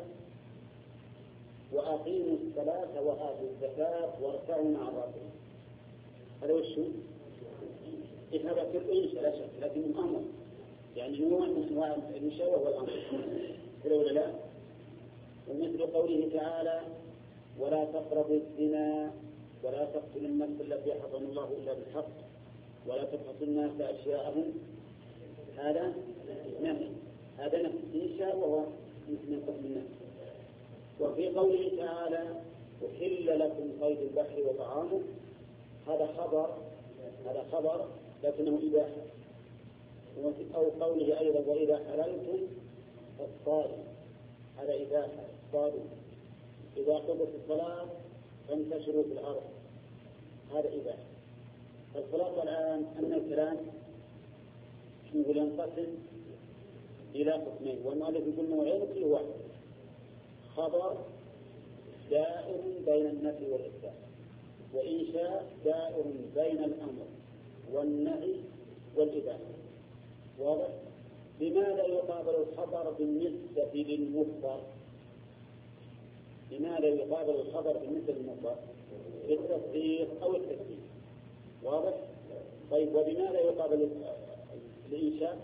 وأقيموا الصلاة وآتوا الزكاة واركعوا مع الراكعين، هذا وش هو؟ هذا في الإنشاء لا شك، لكنه أمر، يعني نوع من أنواع الإنشاء وهو الأمر، ولا لا؟ ومثل قوله تعالى ولا تقربوا الزنا ولا تقتلوا النفس التي حرم الله إلا بالحق ولا تبخسوا الناس أشياءهم، هذا نهي، هذا نفس الإنشاء وهو من قسم النفس. وفي قوله تعالى أحل لكم صيد البحر وطعامه، هذا خبر لكنه إباحة. أو قوله أيضا وإذا حللتم فاصطادوا، هذا إباحة، اصطادوا. إذا قضت الصلاة فانتشروا في الأرض، هذا إباحة. فالخلاصة الآن أن الكلام ينقسم إلى قسمين، والمؤلف يقول نوعين كل واحد خبر دائر بين النفي والإثبات، وإنشاء دائر بين الأمر والنهي والإباحة. واضح؟ لماذا يقابل الخبر بالنسبة للمخبر؟ لماذا يقابل الخبر بالنسبة للمخبر؟ بالتصديق أو التكذيب. واضح؟ طيب وبماذا يقابل الإنشاء؟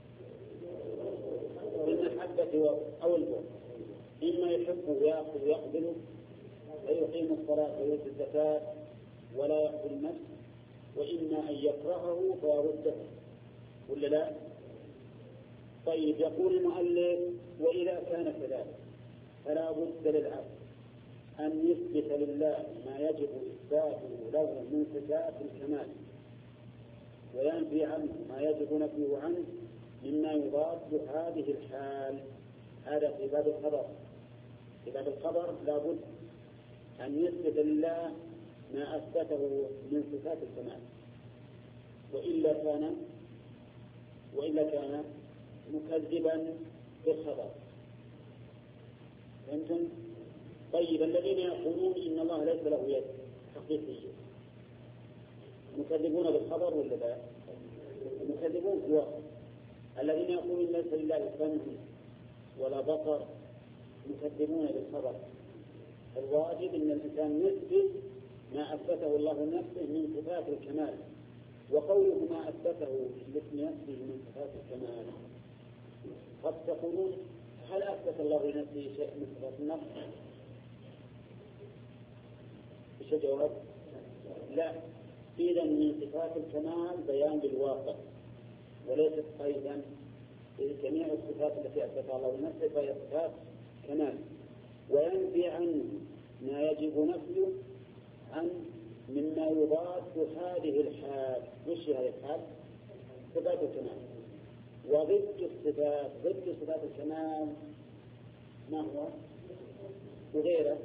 بالمحبة أو البغض. إما يحب ويأخذ ويقبل ويقيم الصلاة ويؤتي الزكاة ولا يأخذ النفس، وإما أن يكرهه فيرده، ولا لا؟ طيب يقول المؤلف وإذا كان كذلك فلا بد للعبد أن يثبت لله ما يجب إثباته له من صفات الكمال، وينفي عنه ما يجب نفيه عنه مما يضاد هذه الحال. هذا في باب الخبر. في باب الخبر لا بد أن يثبت لله ما أثبته من صفات الكمال، وإلا كان مكذبا بالخبر. فهمتم؟ طيب الذين يقولون إن الله ليس له يد حقيقية مكذبون بالخبر ولا لا؟ مكذبون في الواقع. الذين يقولون ليس لله سمع ولا بصر مكذبون بالخبر. الواجب أن الإنسان يثبت ما أثبته الله لنفسه من صفات الكمال، وقوله ما أثبته لاسم نفسه من صفات الكمال. قد تقولون هل أثبت الله لنفسه شيء من صفات النفس؟ إيش الجواب؟ لا. إذا من صفات الكمال بيان بالواقع وليست قيدا، إذ جميع الصفات التي أثبتها الله لنفسه فهي صفات كمال، وينفي عنه ما يجب نفيه عن مما يضاد هذه الحال. وش هذه الحال؟ صفات الكمال. وضد الصفات، ضد صفات الكمال ما هو؟ وغيره،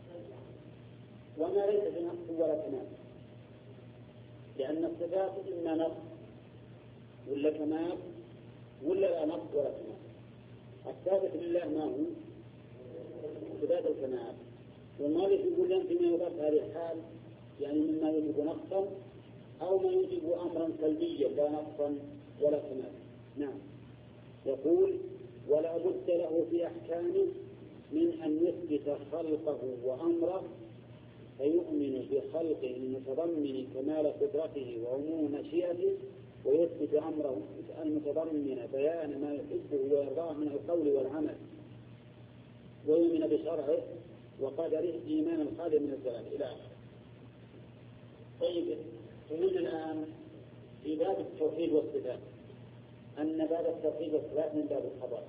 وما ليس بنقص ولا كمال، لأن الصفات إما نقص ولا كمال ولا لا نقص ولا كمال. الثابت لله ما هو؟ صفات الكمال. والمالك يقول لنا فيما يضاد هذه الحال يعني مما يجب نقصا أو ما يجب أمرا سلبيا لا نقصا ولا كمال. نعم. يقول ولا بد له في أحكامه من أن يثبت خلقه وأمره فيؤمن بخلقه المتضمن كمال قدرته وعموم مشيئته، ويثبت أمره المتضمن بيان ما يحبه ويرضاه من القول والعمل، ويؤمن بشرعه وقدره إيمانا خاليا من الزلال إلى آخره. طيب فمن الآن في باب التوحيد والصفات أن باب التوحيد والصفات من باب الخبر،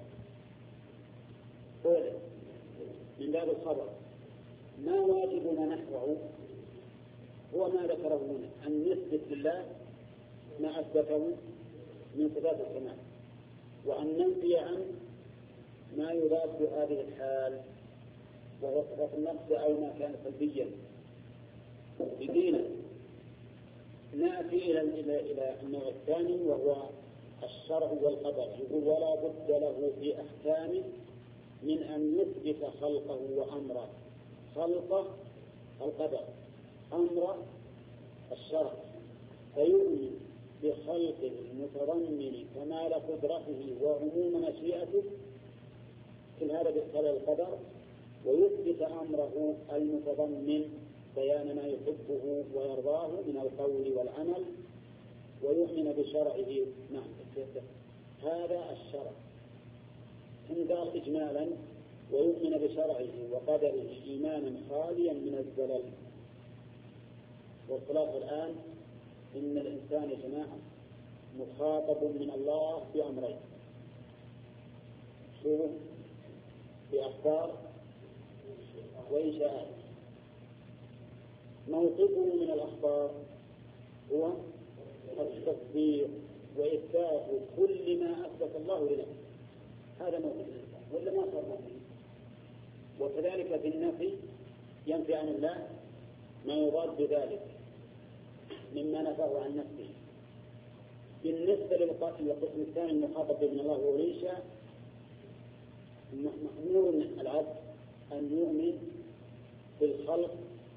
من باب الخبر. ما واجبنا نحوه هو ما ذكره هنا، أن نثبت لله ما أثبته من صفات الكمال، وأن ننفي عنه ما يضاد هذه الحال وهو صفات النفس أو ما كان سلبيا بدينا. نأتي إلى النوع الثاني وهو الشرع والقدر. يقول ولا بد له في أحكامه من أن يثبت خلقه وأمره. خلقه القدر، أمره الشرع، فيؤمن بخلقه المتضمن كمال قدرته وعموم مشيئته، كل هذا بخلال القدر، ويثبت أمره المتضمن بيان ما يحبه ويرضاه من القول والعمل، ويؤمن بشرعه. نعم هذا الشرع. قال إجمالا ويؤمن بشرعه وقدره إيمانا خاليا من الزلل. والخلاصة الآن إن الإنسان يا جماعة مخاطب من الله بأمرين: شو؟ بأخبار وإنشاءات. موقفه من الأخبار هو التصديق وإثبات كل ما أثبت الله لنفسه. هذا موقف الإنسان، ولا ما صار موقف. وكذلك في النفي ينفي عن الله ما يضاد بذلك مما نفاه عن نفسه. بالنسبة للقسم الثاني المخاطب من الله وليس مأمور العبد أن يؤمن بالخلق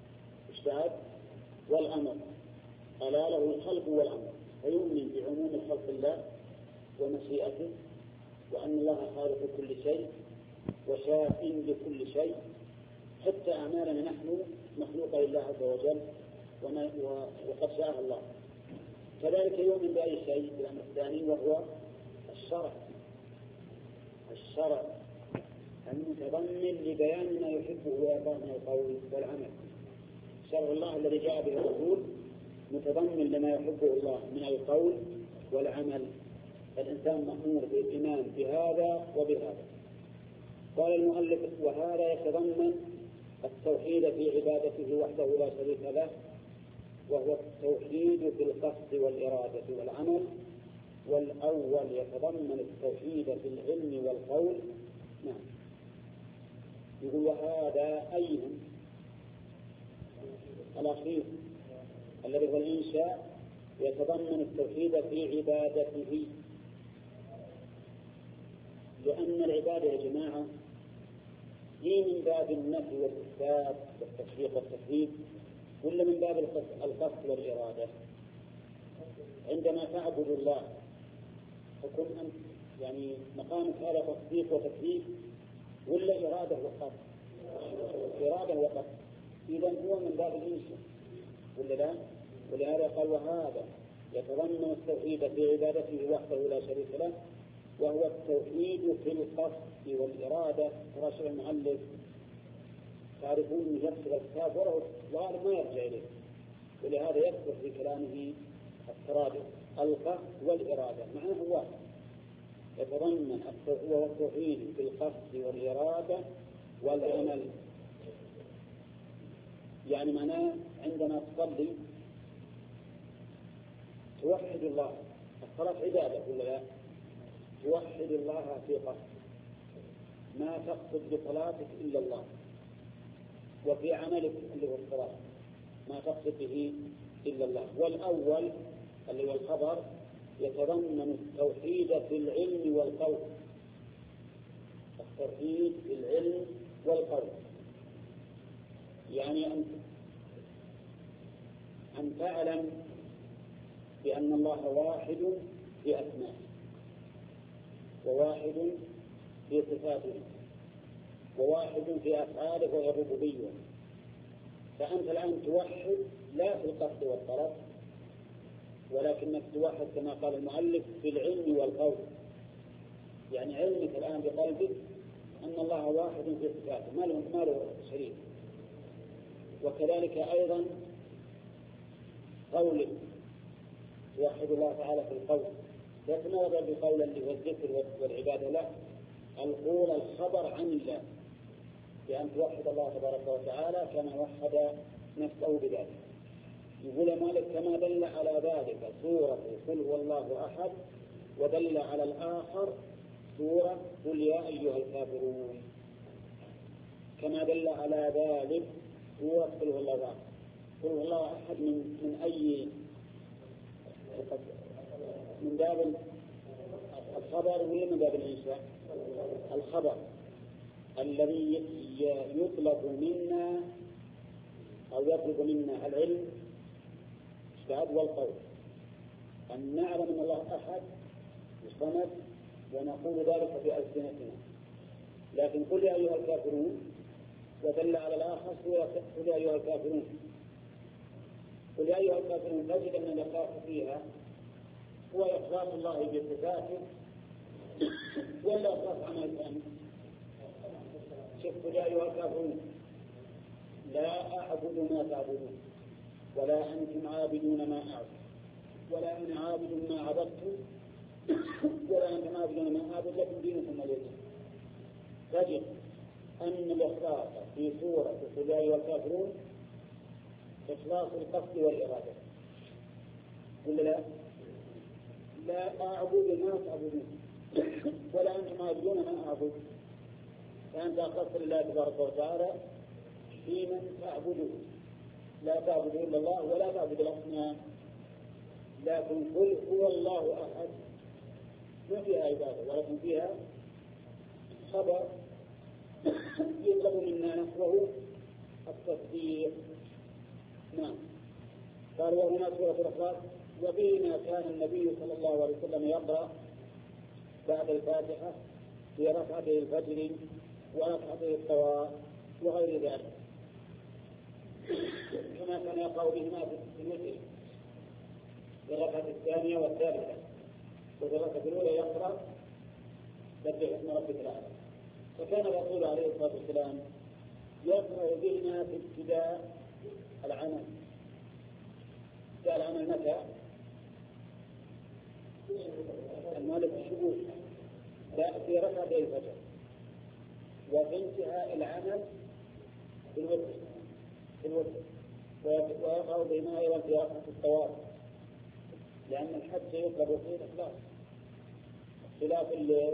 والأمر. ألا له الخلق والأمر، فيؤمن بعموم خلق الله ومشيئته، وأن الله خالق كل شيء وشاف بكل شيء، حتى أعمالنا نحن مخلوقة لله عز وجل وقد شاءها الله. كذلك يؤمن بأي شيء بالأمر الثاني وهو الشرع المتضمن لبيان ما يحبه ويرضاه من القول والعمل. شرع الله الذي جاء به الرسول متضمن لما يحبه الله من القول والعمل. الإنسان مأمور بالإيمان بهذا وبهذا. قال المؤلف وهذا يتضمن التوحيد في عبادته وحده لا شريك له، وهو التوحيد في القصد والإرادة والعمل. والأول يتضمن التوحيد في العلم والقول. نعم. يقول وهذا أيضا الأخير الذي هو الإنشاء يتضمن التوحيد في عبادته، لأن العبادة يا جماعة هي من باب النفي والإثبات والتشريق والتكذيب ولا من باب القصد والإرادة؟ عندما تعبد الله فكن أنت يعني مقامك هذا تصديق وتكذيب ولا إرادة وقصد؟ إرادة وقصد. إذا هو من باب الإنشاء ولا لا؟ ولهذا قال وهذا يتضمن التوحيد في عبادته وحده لا شريك له، وهو التوحيد في القصد والإرادة. راشد المؤلف تعرفون من يفسر الكتاب وله الغالب ما يرجع إليه، ولهذا يذكر في كلامه الترادف القصد والإرادة معناه واحد، يتضمن هو التوحيد في القصد والإرادة والعمل. يعني معناه عندما تصلي توحد الله، الصلاة عبادة ولا لا؟ توحد الله في قصد، ما تقصد بصلاتك إلا الله، وفي عملك اللي هو الصلاة ما تقصد به إلا الله. والأول اللي هو الخبر يتضمن التوحيد في العلم والقول، التوحيد في العلم والقول، يعني أن تعلم بأن الله واحد في أسمائه وواحد في صفاته وواحد في أفعاله وهي الربوبية. فأنت الآن توحد لا في القصد والطلب، ولكنك توحد كما قال المؤلف في العلم والقول، يعني علمك الآن بقلبك أن الله واحد في صفاته ما له شريك، وكذلك أيضا قولك توحد الله تعالى في القول، يتناول بقول اللي هو الذكر والعبادة له القول الخبر عن الله، بأن توحد الله تبارك وتعالى كما وحد نفسه بذلك. يقول مالك كما دل على ذلك سورة قل هو الله أحد، ودل على الآخر سورة قل يا أيها الكافرون. كما دل على ذلك سورة قل هو الله أحد. قل هو الله أحد من أي من باب الخبر ولا من باب الإنشاء؟ الخبر الذي يطلب منا أو يطلب منا العلم والقول، أن نعلم أن الله أحد وصمد ونقول ذلك بألسنتنا. لكن قل يا أيها الكافرون ودل على الآخر قل يا أيها الكافرون. قل يا أيها الكافرون تجد أن الأساس فيها هو إخلاص الله بصفاته ولا إخلاص عمل ثاني؟ شوف قل يا أيها الكافرون لا أعبد ما تعبدون ولا أنتم عابدون ما أعبد ولا أنا عابد ما عبدتم ولا أنتم عابدون ما أعبد لكم دينكم ولي دين. تجد أن الإخلاص في سورة قل يا أيها الكافرون إخلاص القصد والإرادة، ولا لا؟ لا أعبد ما تعبدون ولا أنتم عابدون ما أعبد، فأنت أخلصت لله تبارك وتعالى في من تعبده، لا تعبد إلا الله ولا تعبد الأصنام. لكن قل هو الله أحد ما فيها عبادة ولكن فيها خبر يطلب منا نحوه التصديق. نعم. قال وهنا سورة الإخلاص وفيما كان النبي صلى الله عليه وسلم يقرأ بعد الفاتحة في ركعتي الفجر وركعتي الطواف وغير ذلك، كما كان يقرأ بهما في الوتر في الركعة الثانية والثالثة، وفي الركعة الأولى يقرأ سبح اسم ربك الأعلى. فكان الرسول عليه الصلاة والسلام يقرأ بهما في ابتداء العمل. ابتداء العمل متى؟ المالك الشهور، لا في ركعتي الفجر، وفي انتهاء العمل في الوتر ويقرأ بهما أيضا في ركعة الطواف، لأن الحج يطلب فيه الإخلاص، خلاف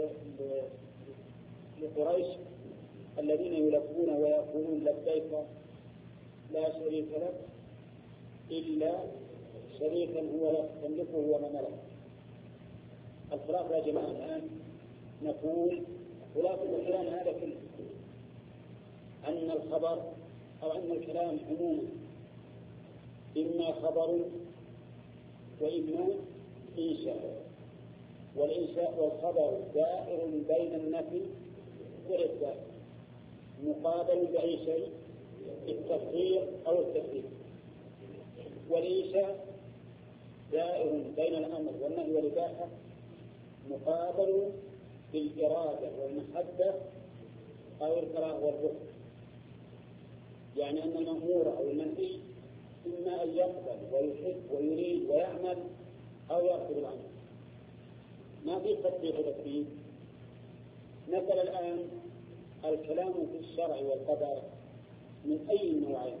لقريش الذين يلبون ويقولون لبيك لا شريك لك إلا شريكا هو لك تملكه وما ملك. الخلاف يا جماعة الآن نقول خلاف الكلام هذا كله أن الخبر أو أن الكلام عموما إما خبر وإما إنشاء، والإنشاء والخبر دائر بين النفي والإثبات، مقابل بأي شيء، التفسير أو التكذيب. والإنشاء دائر بين الأمر والنهي والإباحة، مقابل بالإرادة والمحبة أو الكراهة والرفض. يعني أن المأمور أو المنهي إما أن يقبل ويحب ويريد ويعمل أو يرفض الأمر، ما في تطبيق وتكذيب. مثل الآن الكلام في الشرع والقدر من أي نوعين؟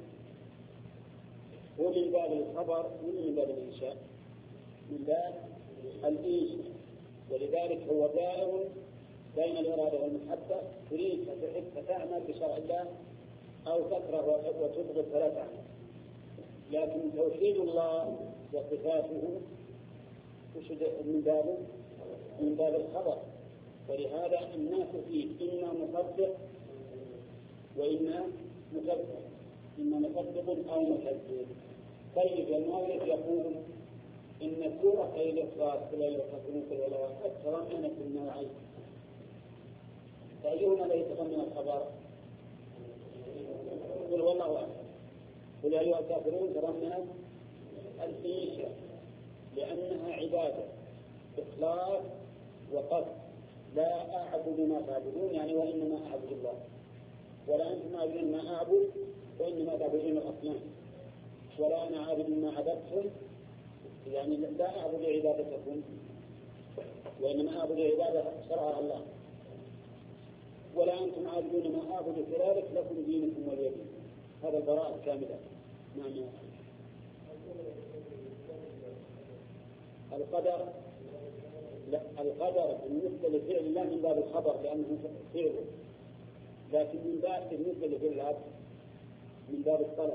هو من باب الخبر ولا من باب الإنشاء؟ من باب الإنشاء، ولذلك هو دائر بين الإرادة والمحبة، تريد فتحب فتعمل بشرع الله أو تكره وتبغض فلا تعمل. لكن توحيد الله وصفاته من باب الخبر، ولهذا الناس فيه إما مصدق وإما مكذب، إما مصدق أو مكذب. طيب المؤلف يقول إن سورة الإخلاص في الولاء تضمنت النوعين، فأيهما لا يتضمن الخبر؟ قل والله أعلم. قل يا أيها الكافرون تضمنت الإنشاء لأنها عبادة إخلاص وقصد، لا أعبد ما تعبدون يعني وإنما أعبد الله، ولا أنتم عابدون ما أعبد وإنما تعبدون الأصنام، ولا أنا عابد ما عبدتم يعني لا أعبد عبادتكم وإنما أعبد عبادة شرعها الله، ولا أنتم عابدون ما أعبد كذلك لكم دينكم ولي دين. هذا البراءة الكاملة. نعم. القدر لا، القدر بالنسبة لفعل الله من باب الخبر لأنه فعله، لكن من باب بالنسبة لفعل العبد من باب الطلب،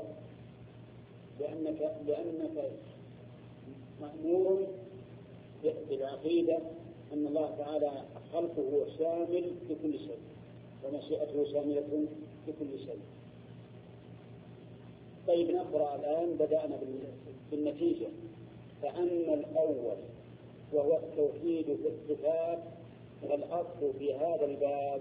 لأنك مأمور بالعقيدة أن الله تعالى خلقه شامل لكل شيء ومشيئته شاملة لكل شيء. طيب نقرأ الآن، بدأنا بالنتيجة. فأما الأول وهو التوحيد في الصفات فالأصل في هذا الباب،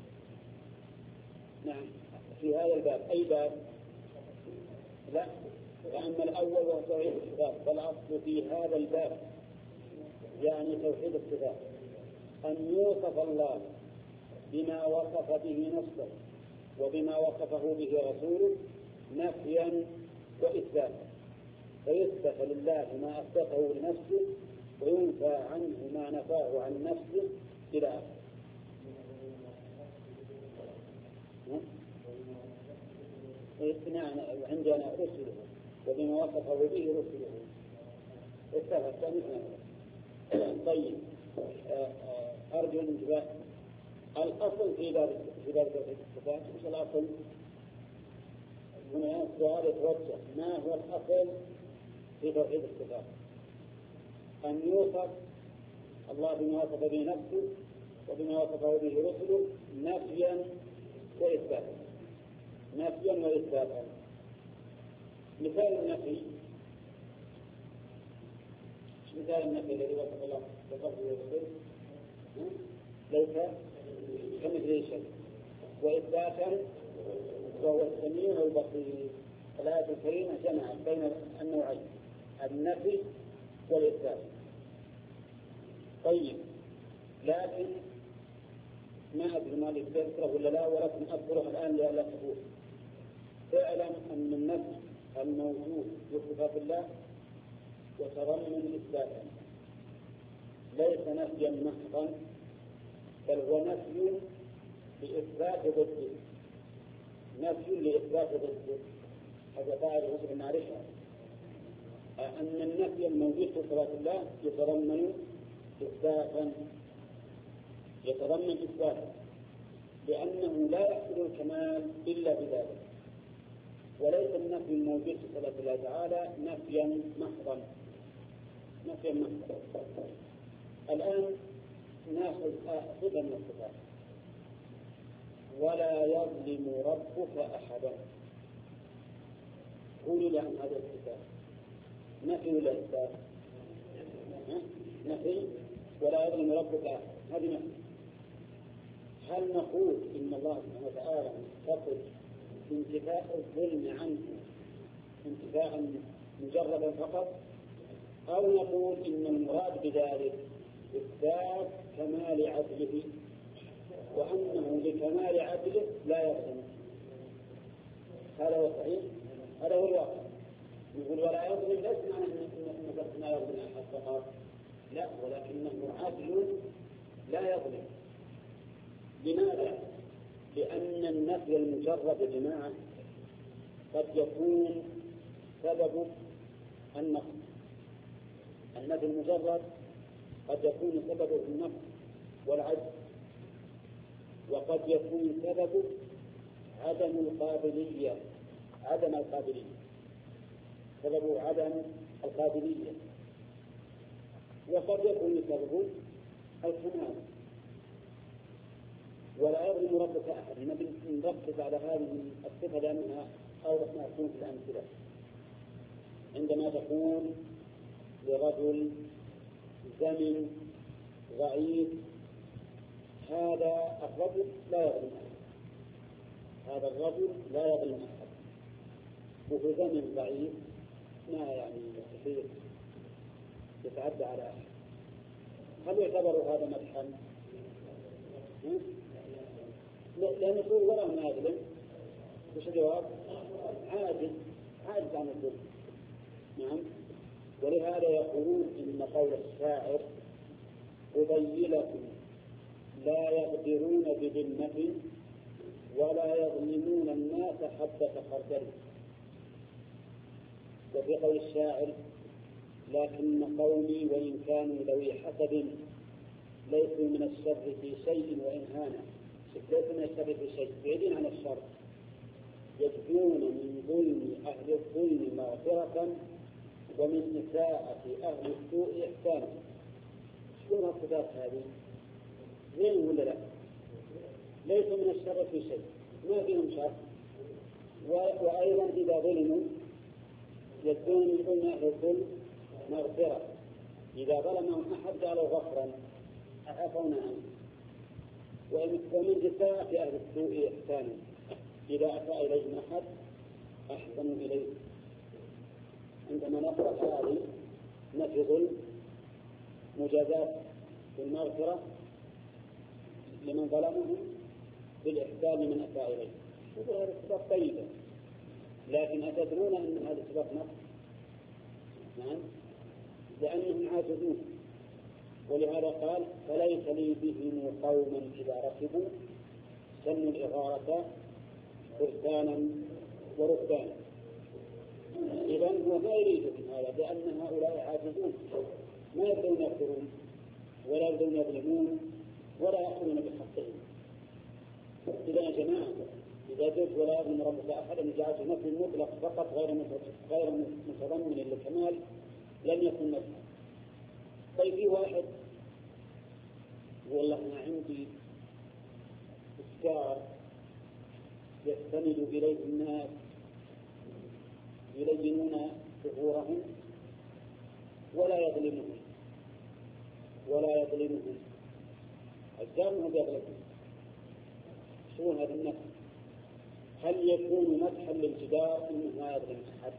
نعم في هذا الباب أي باب؟ لا، فأما الأول وهو توحيد الصفات فالأصل في هذا الباب يعني توحيد الصفات أن يوصف الله بما وصف به نفسه وبما وصفه به رسوله نفيا وإثباتا، فيثبت لله ما أثبته لنفسه وينفى عنه ما نفاه عن نفسه إلى آخره. نعم عندنا رسله وبما وصفه به رسله اتفق. طيب أرجو الانتباه. الأصل في باب توحيد الصفات مش الأصل؟ هنا السؤال يتوجه: ما هو الأصل في توحيد الصفات؟ أن يوصف الله بما وصف به نفسه وبما وصفه به رسله نفيا وإثباتا، نفيا وإثباتا. مثال النفي، مثال النفي الذي وصف الله بفضله ورسوله ليس كمثله شيء، وإثباتا وهو السميع البصير. الآية الكريمة جمعت بين النوعين النفي والإثبات. طيب لكن ما أدري ما لذكره ولا لا، ولكن أذكره الآن لألا تقول. اعلم أن النفي الموجود في صفات الله يتضمن إثباتا، ليس نفيا محضا، بل هو نفي لإثبات ضده، نفي لإثبات ضده. هذا قاعدة يجب أن نعرفها، أن النفي الموجود في صفات الله يتضمن إثباتا، لأنه لا يحصل الكمال إلا بذلك، وليس النفي الموجود في صفات الله تعالى نفيا محضا. الآن نأخذ صفة من الصفات. ولا يظلم ربك أحدا. قولوا لي عن هذا الكتاب، نفي ولا إثبات؟ نفي، ولا يظلم ربك أحدا، هذه نفي. هل نقول إن الله سبحانه وتعالى متصف بانتفاء الظلم عنه انتفاء مجردا فقط، أو نقول إن المراد بذلك إثبات كمال عدله وأنه لكمال عدله لا يظلم؟ هذا هو صحيح، هذا هو الواقع. يقول ولا يظلم ليس معنى أنه ما يظلم أحد فقط، لا، ولكنه عدل لا يظلم. لماذا؟ لأن النفي المجرد يا جماعة قد يكون سبب النقص. النفي المجرد قد يكون سببه النقص والعجز، وقد يكون سببه عدم القابلية، سببه عدم القابلية، وقد يكون سببه الكمال. ولا يظلم ربك أحد. نركز على هذه الصفة لأنها أوضح ما تكون في الأمثلة. عندما تقول لرجل زمن ضعيف، هذا الرجل لا يظلم أحد، هذا الرجل لا يظلم أحد، وفي زمن ضعيف ما يعني يستطيع يتعدى على أحد. هل يعتبر هذا مدحا؟ لأن يقول ولا ما يظلم. وش الجواب؟ عاجز عن الظلم. نعم. ولهذا يقولون إن قول الشاعر قبيلة لا يقدرون بذمة ولا يظلمون الناس حبة خردل. وفي قول الشاعر لكن قومي وإن كانوا ذوي حسب ليسوا من الشر في شيء وإن هانا. ليسوا من الشر في شيء، بعيدين عن الشر، يجدون من ظلم أهل الظلم مغفرة ومن إساءة أهل السوء إحسانا. شنو الصفات هذه؟ ظلم ولا لا؟ ليسوا من الشر في شيء، ما فيهم شر، وأيضا إذا ظلموا يجدون من ظلم أهل الظلم مغفرة. إذا ظلمهم أحد قالوا غفرا عفونا عنه. ومن إساءة أهل السوء إحسانا، إذا أساء إليهم أحد أحسنوا إليه. عندما نقرأ هذه نفي ظلم، مجازات بالمغفرة لمن ظلمهم، بالإحسان لمن أساء إليه. شوفوا هذه الصفات طيبة، لكن أتدرون أن هذه الصفات نقص؟ نعم، لأنهم عاجزون. ولهذا قال فليس لي بهم قوما إذا ركبوا سنوا الإغارة فرسانا وركبانا. إذن هو ما يريد من هذا، لأن هؤلاء عاجزون، ما يقدرون يغفرون ولا يقدرون يظلمون ولا يأخذون بحقهم. إذا يا جماعة إذا قلت ولا يظلم ربك أحدا جعلت نفي مطلق فقط غير متضمن للكمال لم يكن نفسا. طيب في واحد والله أنا عندي إفكار يستند إليه الناس يلينون ظهورهم ولا يظلمهم أجزامهم يظلمهم. شو هذا النفس؟ هل يكون مدحا للجدار أنه ما يظلم أحد؟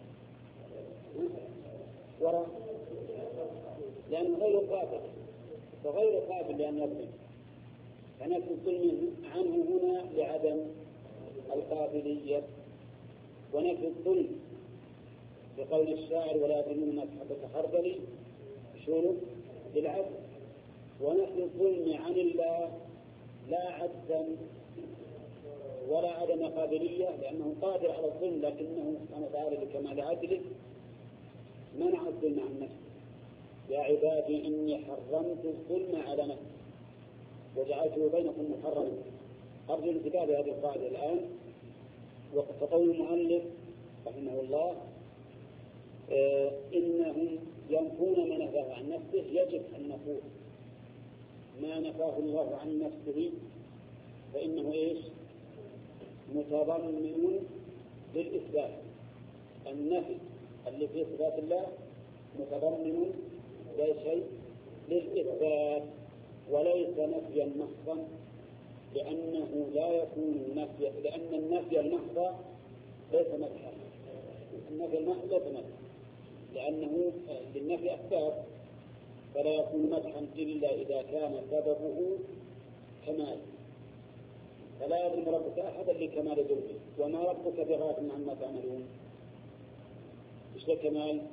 وراء، لأنه غير قابل، وغير قابل لأن يظلم، فنفي الظلم عنه هنا لعدم القابلية. ونفي الظلم بقول الشاعر ولا يظلمون الناس حبة خردل شنو؟ للعدل. ونفي الظلم عن الله لا عجزا ولا عدم قابلية، لأنه قادر على الظلم، لكنه سبحانه وتعالى لكمال عدله منع الظلم عن نفسه. يا عبادي إني حرمت الظلم على نفسي وجعلته بينكم محرما. أرجو الانتباه بهذه القاعدة الآن. وقول المؤلف رحمه الله إنهم ينفون ما نفاه عن نفسه. يجب أن نقول ما نفاه الله عن نفسه فإنه إيش؟ متضمن للإثبات. النفي اللي في صفات الله متضمن شيء للإثبات، وليس نفيا محضا، لأنه لا يكون نفيا، لأن النفي المحض ليس مدحا. النفي المحض ليس مدحا، لأنه للنفي أسباب، فلا يكون مدحا إلا إذا كان سببه كمال، فلا يظلم ربك أحدا لكمال ذنبه، وما ربك بغافل عما تعملون. إيش الكمال؟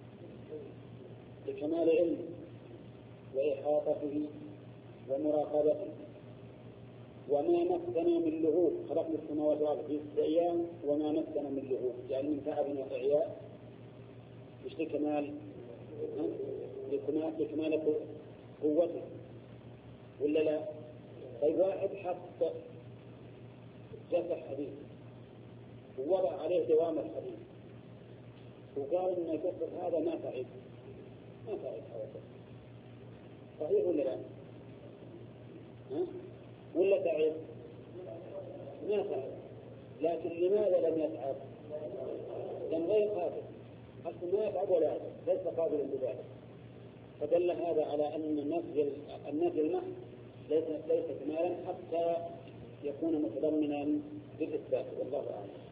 لكمال علمه وإحاطته ومراقبته. وما مسنا من لغوب، خلقنا السماوات والأرض في 6 أيام وما مسنا من لغوب، يعني من تعب وإعياء. إيش الكمال؟ لكمال قوته ولا لا؟ طيب واحد حط جسد حديد ووضع عليه دوام الحديد وقال إن الجسد هذا ما تعب هذا، صحيح ولا لا؟ ولا تعب؟ ما تعب، لكن لماذا لم يتعب؟ لأن غير قادر، أصلا ما يتعب ولا يتعب، ليس قادرا بذلك. فدل هذا على أن النفي المحض ليس كمالا حتى يكون متضمنا للإثبات، والله أعلم.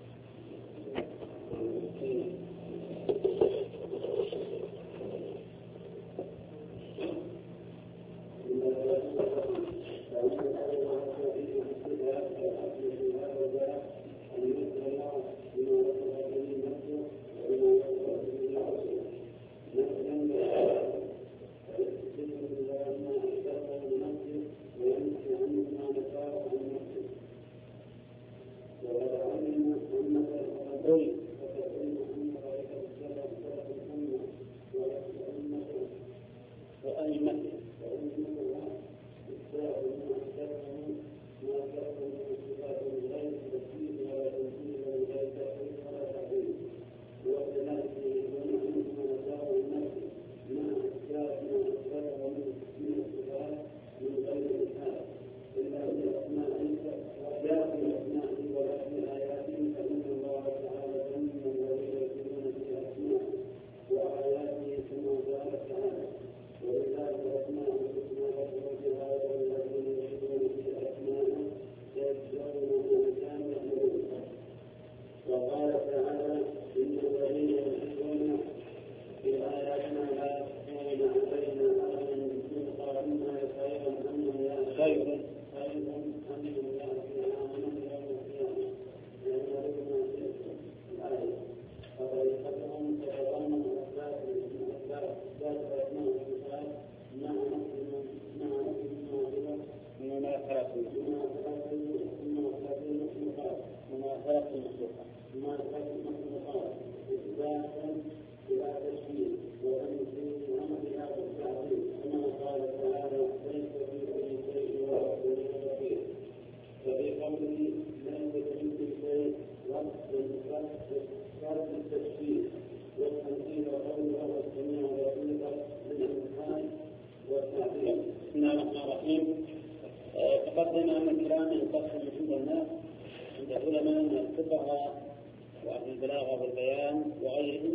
تقدم أن الكلام ينقسم عند الناس، عند العلماء من الفقهاء وأهل البلاغة والبيان وغيرهم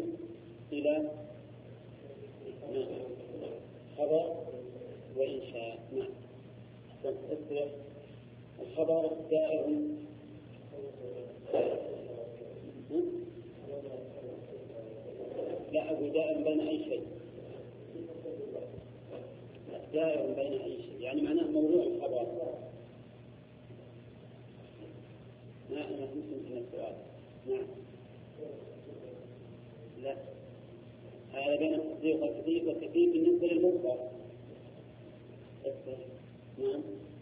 إلى خبر وإنشاء. نعم. الخبر دائر لا أقول دائر بين أي شيء، دائر بين أي شيء، يعني معناه موضوع الخبر. ما أنا فهمت من السؤال. نعم. لا، هذا بين التصديق والتكذيب بالنسبة للمخبر. نعم.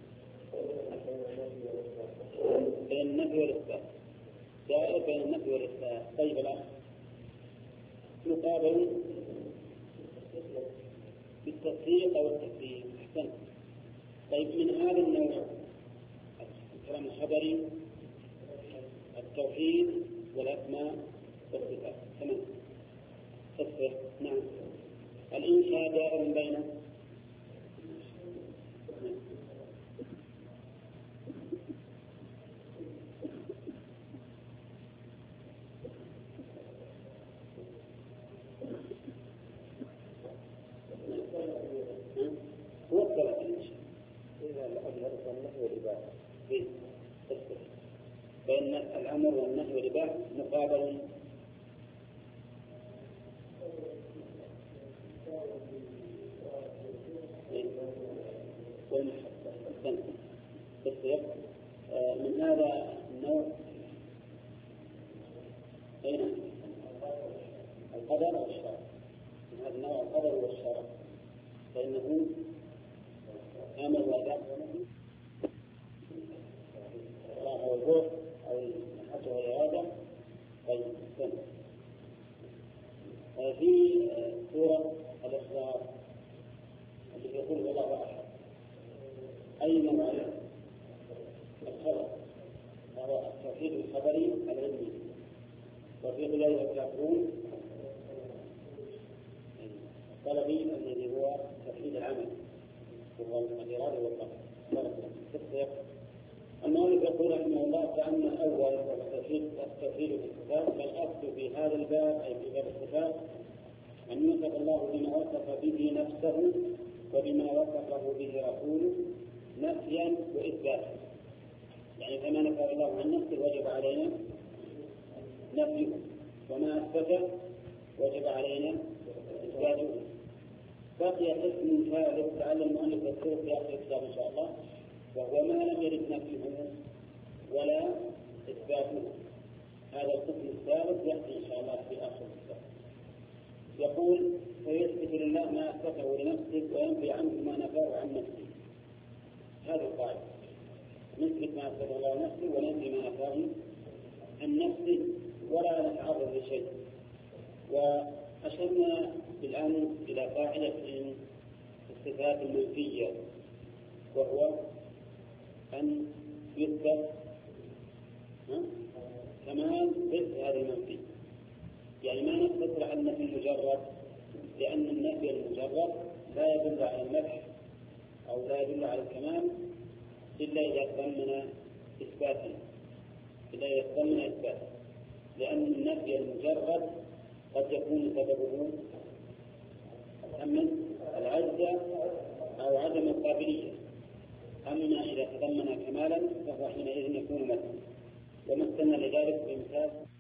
بين النفي والإثبات، دائر بين النفي والإثبات. طيب الأخ مقابل بالتصديق أو التكذيب. أحسن. طيب من هذا النوع الكلام الخبري التوحيد والأسماء والصفات. تمام. تصديق. نعم. الإنشاء دائر بين البحث مقابل من هذا النوع بين القدر والشرع، من هذا النوع القدر والشرع، فإنه أمر وأداء أو الروح أو الحج والإرادة. طيب في سورة الإخلاص التي يقول الله أحد أي نوع الخبر وهو التوحيد الخبري العلمي، وفي ظلال الكافرون الطلبي الذي هو توحيد العمل وهو الإرادة والقصد. المؤلف يقول رحمه الله كأن أول التوحيد في الصفات، فالأصل في هذا الباب أي في باب الصفات أن يوصف الله بما وصف به نفسه وبما وصفه به رسوله نفيا وإثباتا. يعني كما نفى الله عن نفسه وجب علينا نفيه، وما أثبته وجب علينا إثباته. بقي قسم ثالث لعل المؤلف يذكره في آخر الكتاب إن شاء الله، وهو ما لم يرد نفيه ولا إثباته. هذا القسم الثالث يأتي إن شاء الله في آخر الكتاب. يقول فيثبت لله ما أثبته لنفسه وينفي عنه ما نفاه عن نفسه. هذه القاعدة، نثبت ما أثبته الله لنفسه وننفي ما نفاه عن نفسه ولا نتعرض لشيء. وأشرنا بالآن إلى قاعدة في الصفات المنفية، وهو أن يثبت كمال ضد هذا المنفي. يعني ما نقتصر على النفي المجرد، لأن النفي المجرد لا يدل على المدح أو لا يدل على الكمال إلا إذا تضمن إثباتا، لأن النفي المجرد قد يكون سببه العجز أو عدم القابلية، أما إذا تضمن كمالا فهو حينئذ يكون مدحا. ومثلنا لذلك بمثال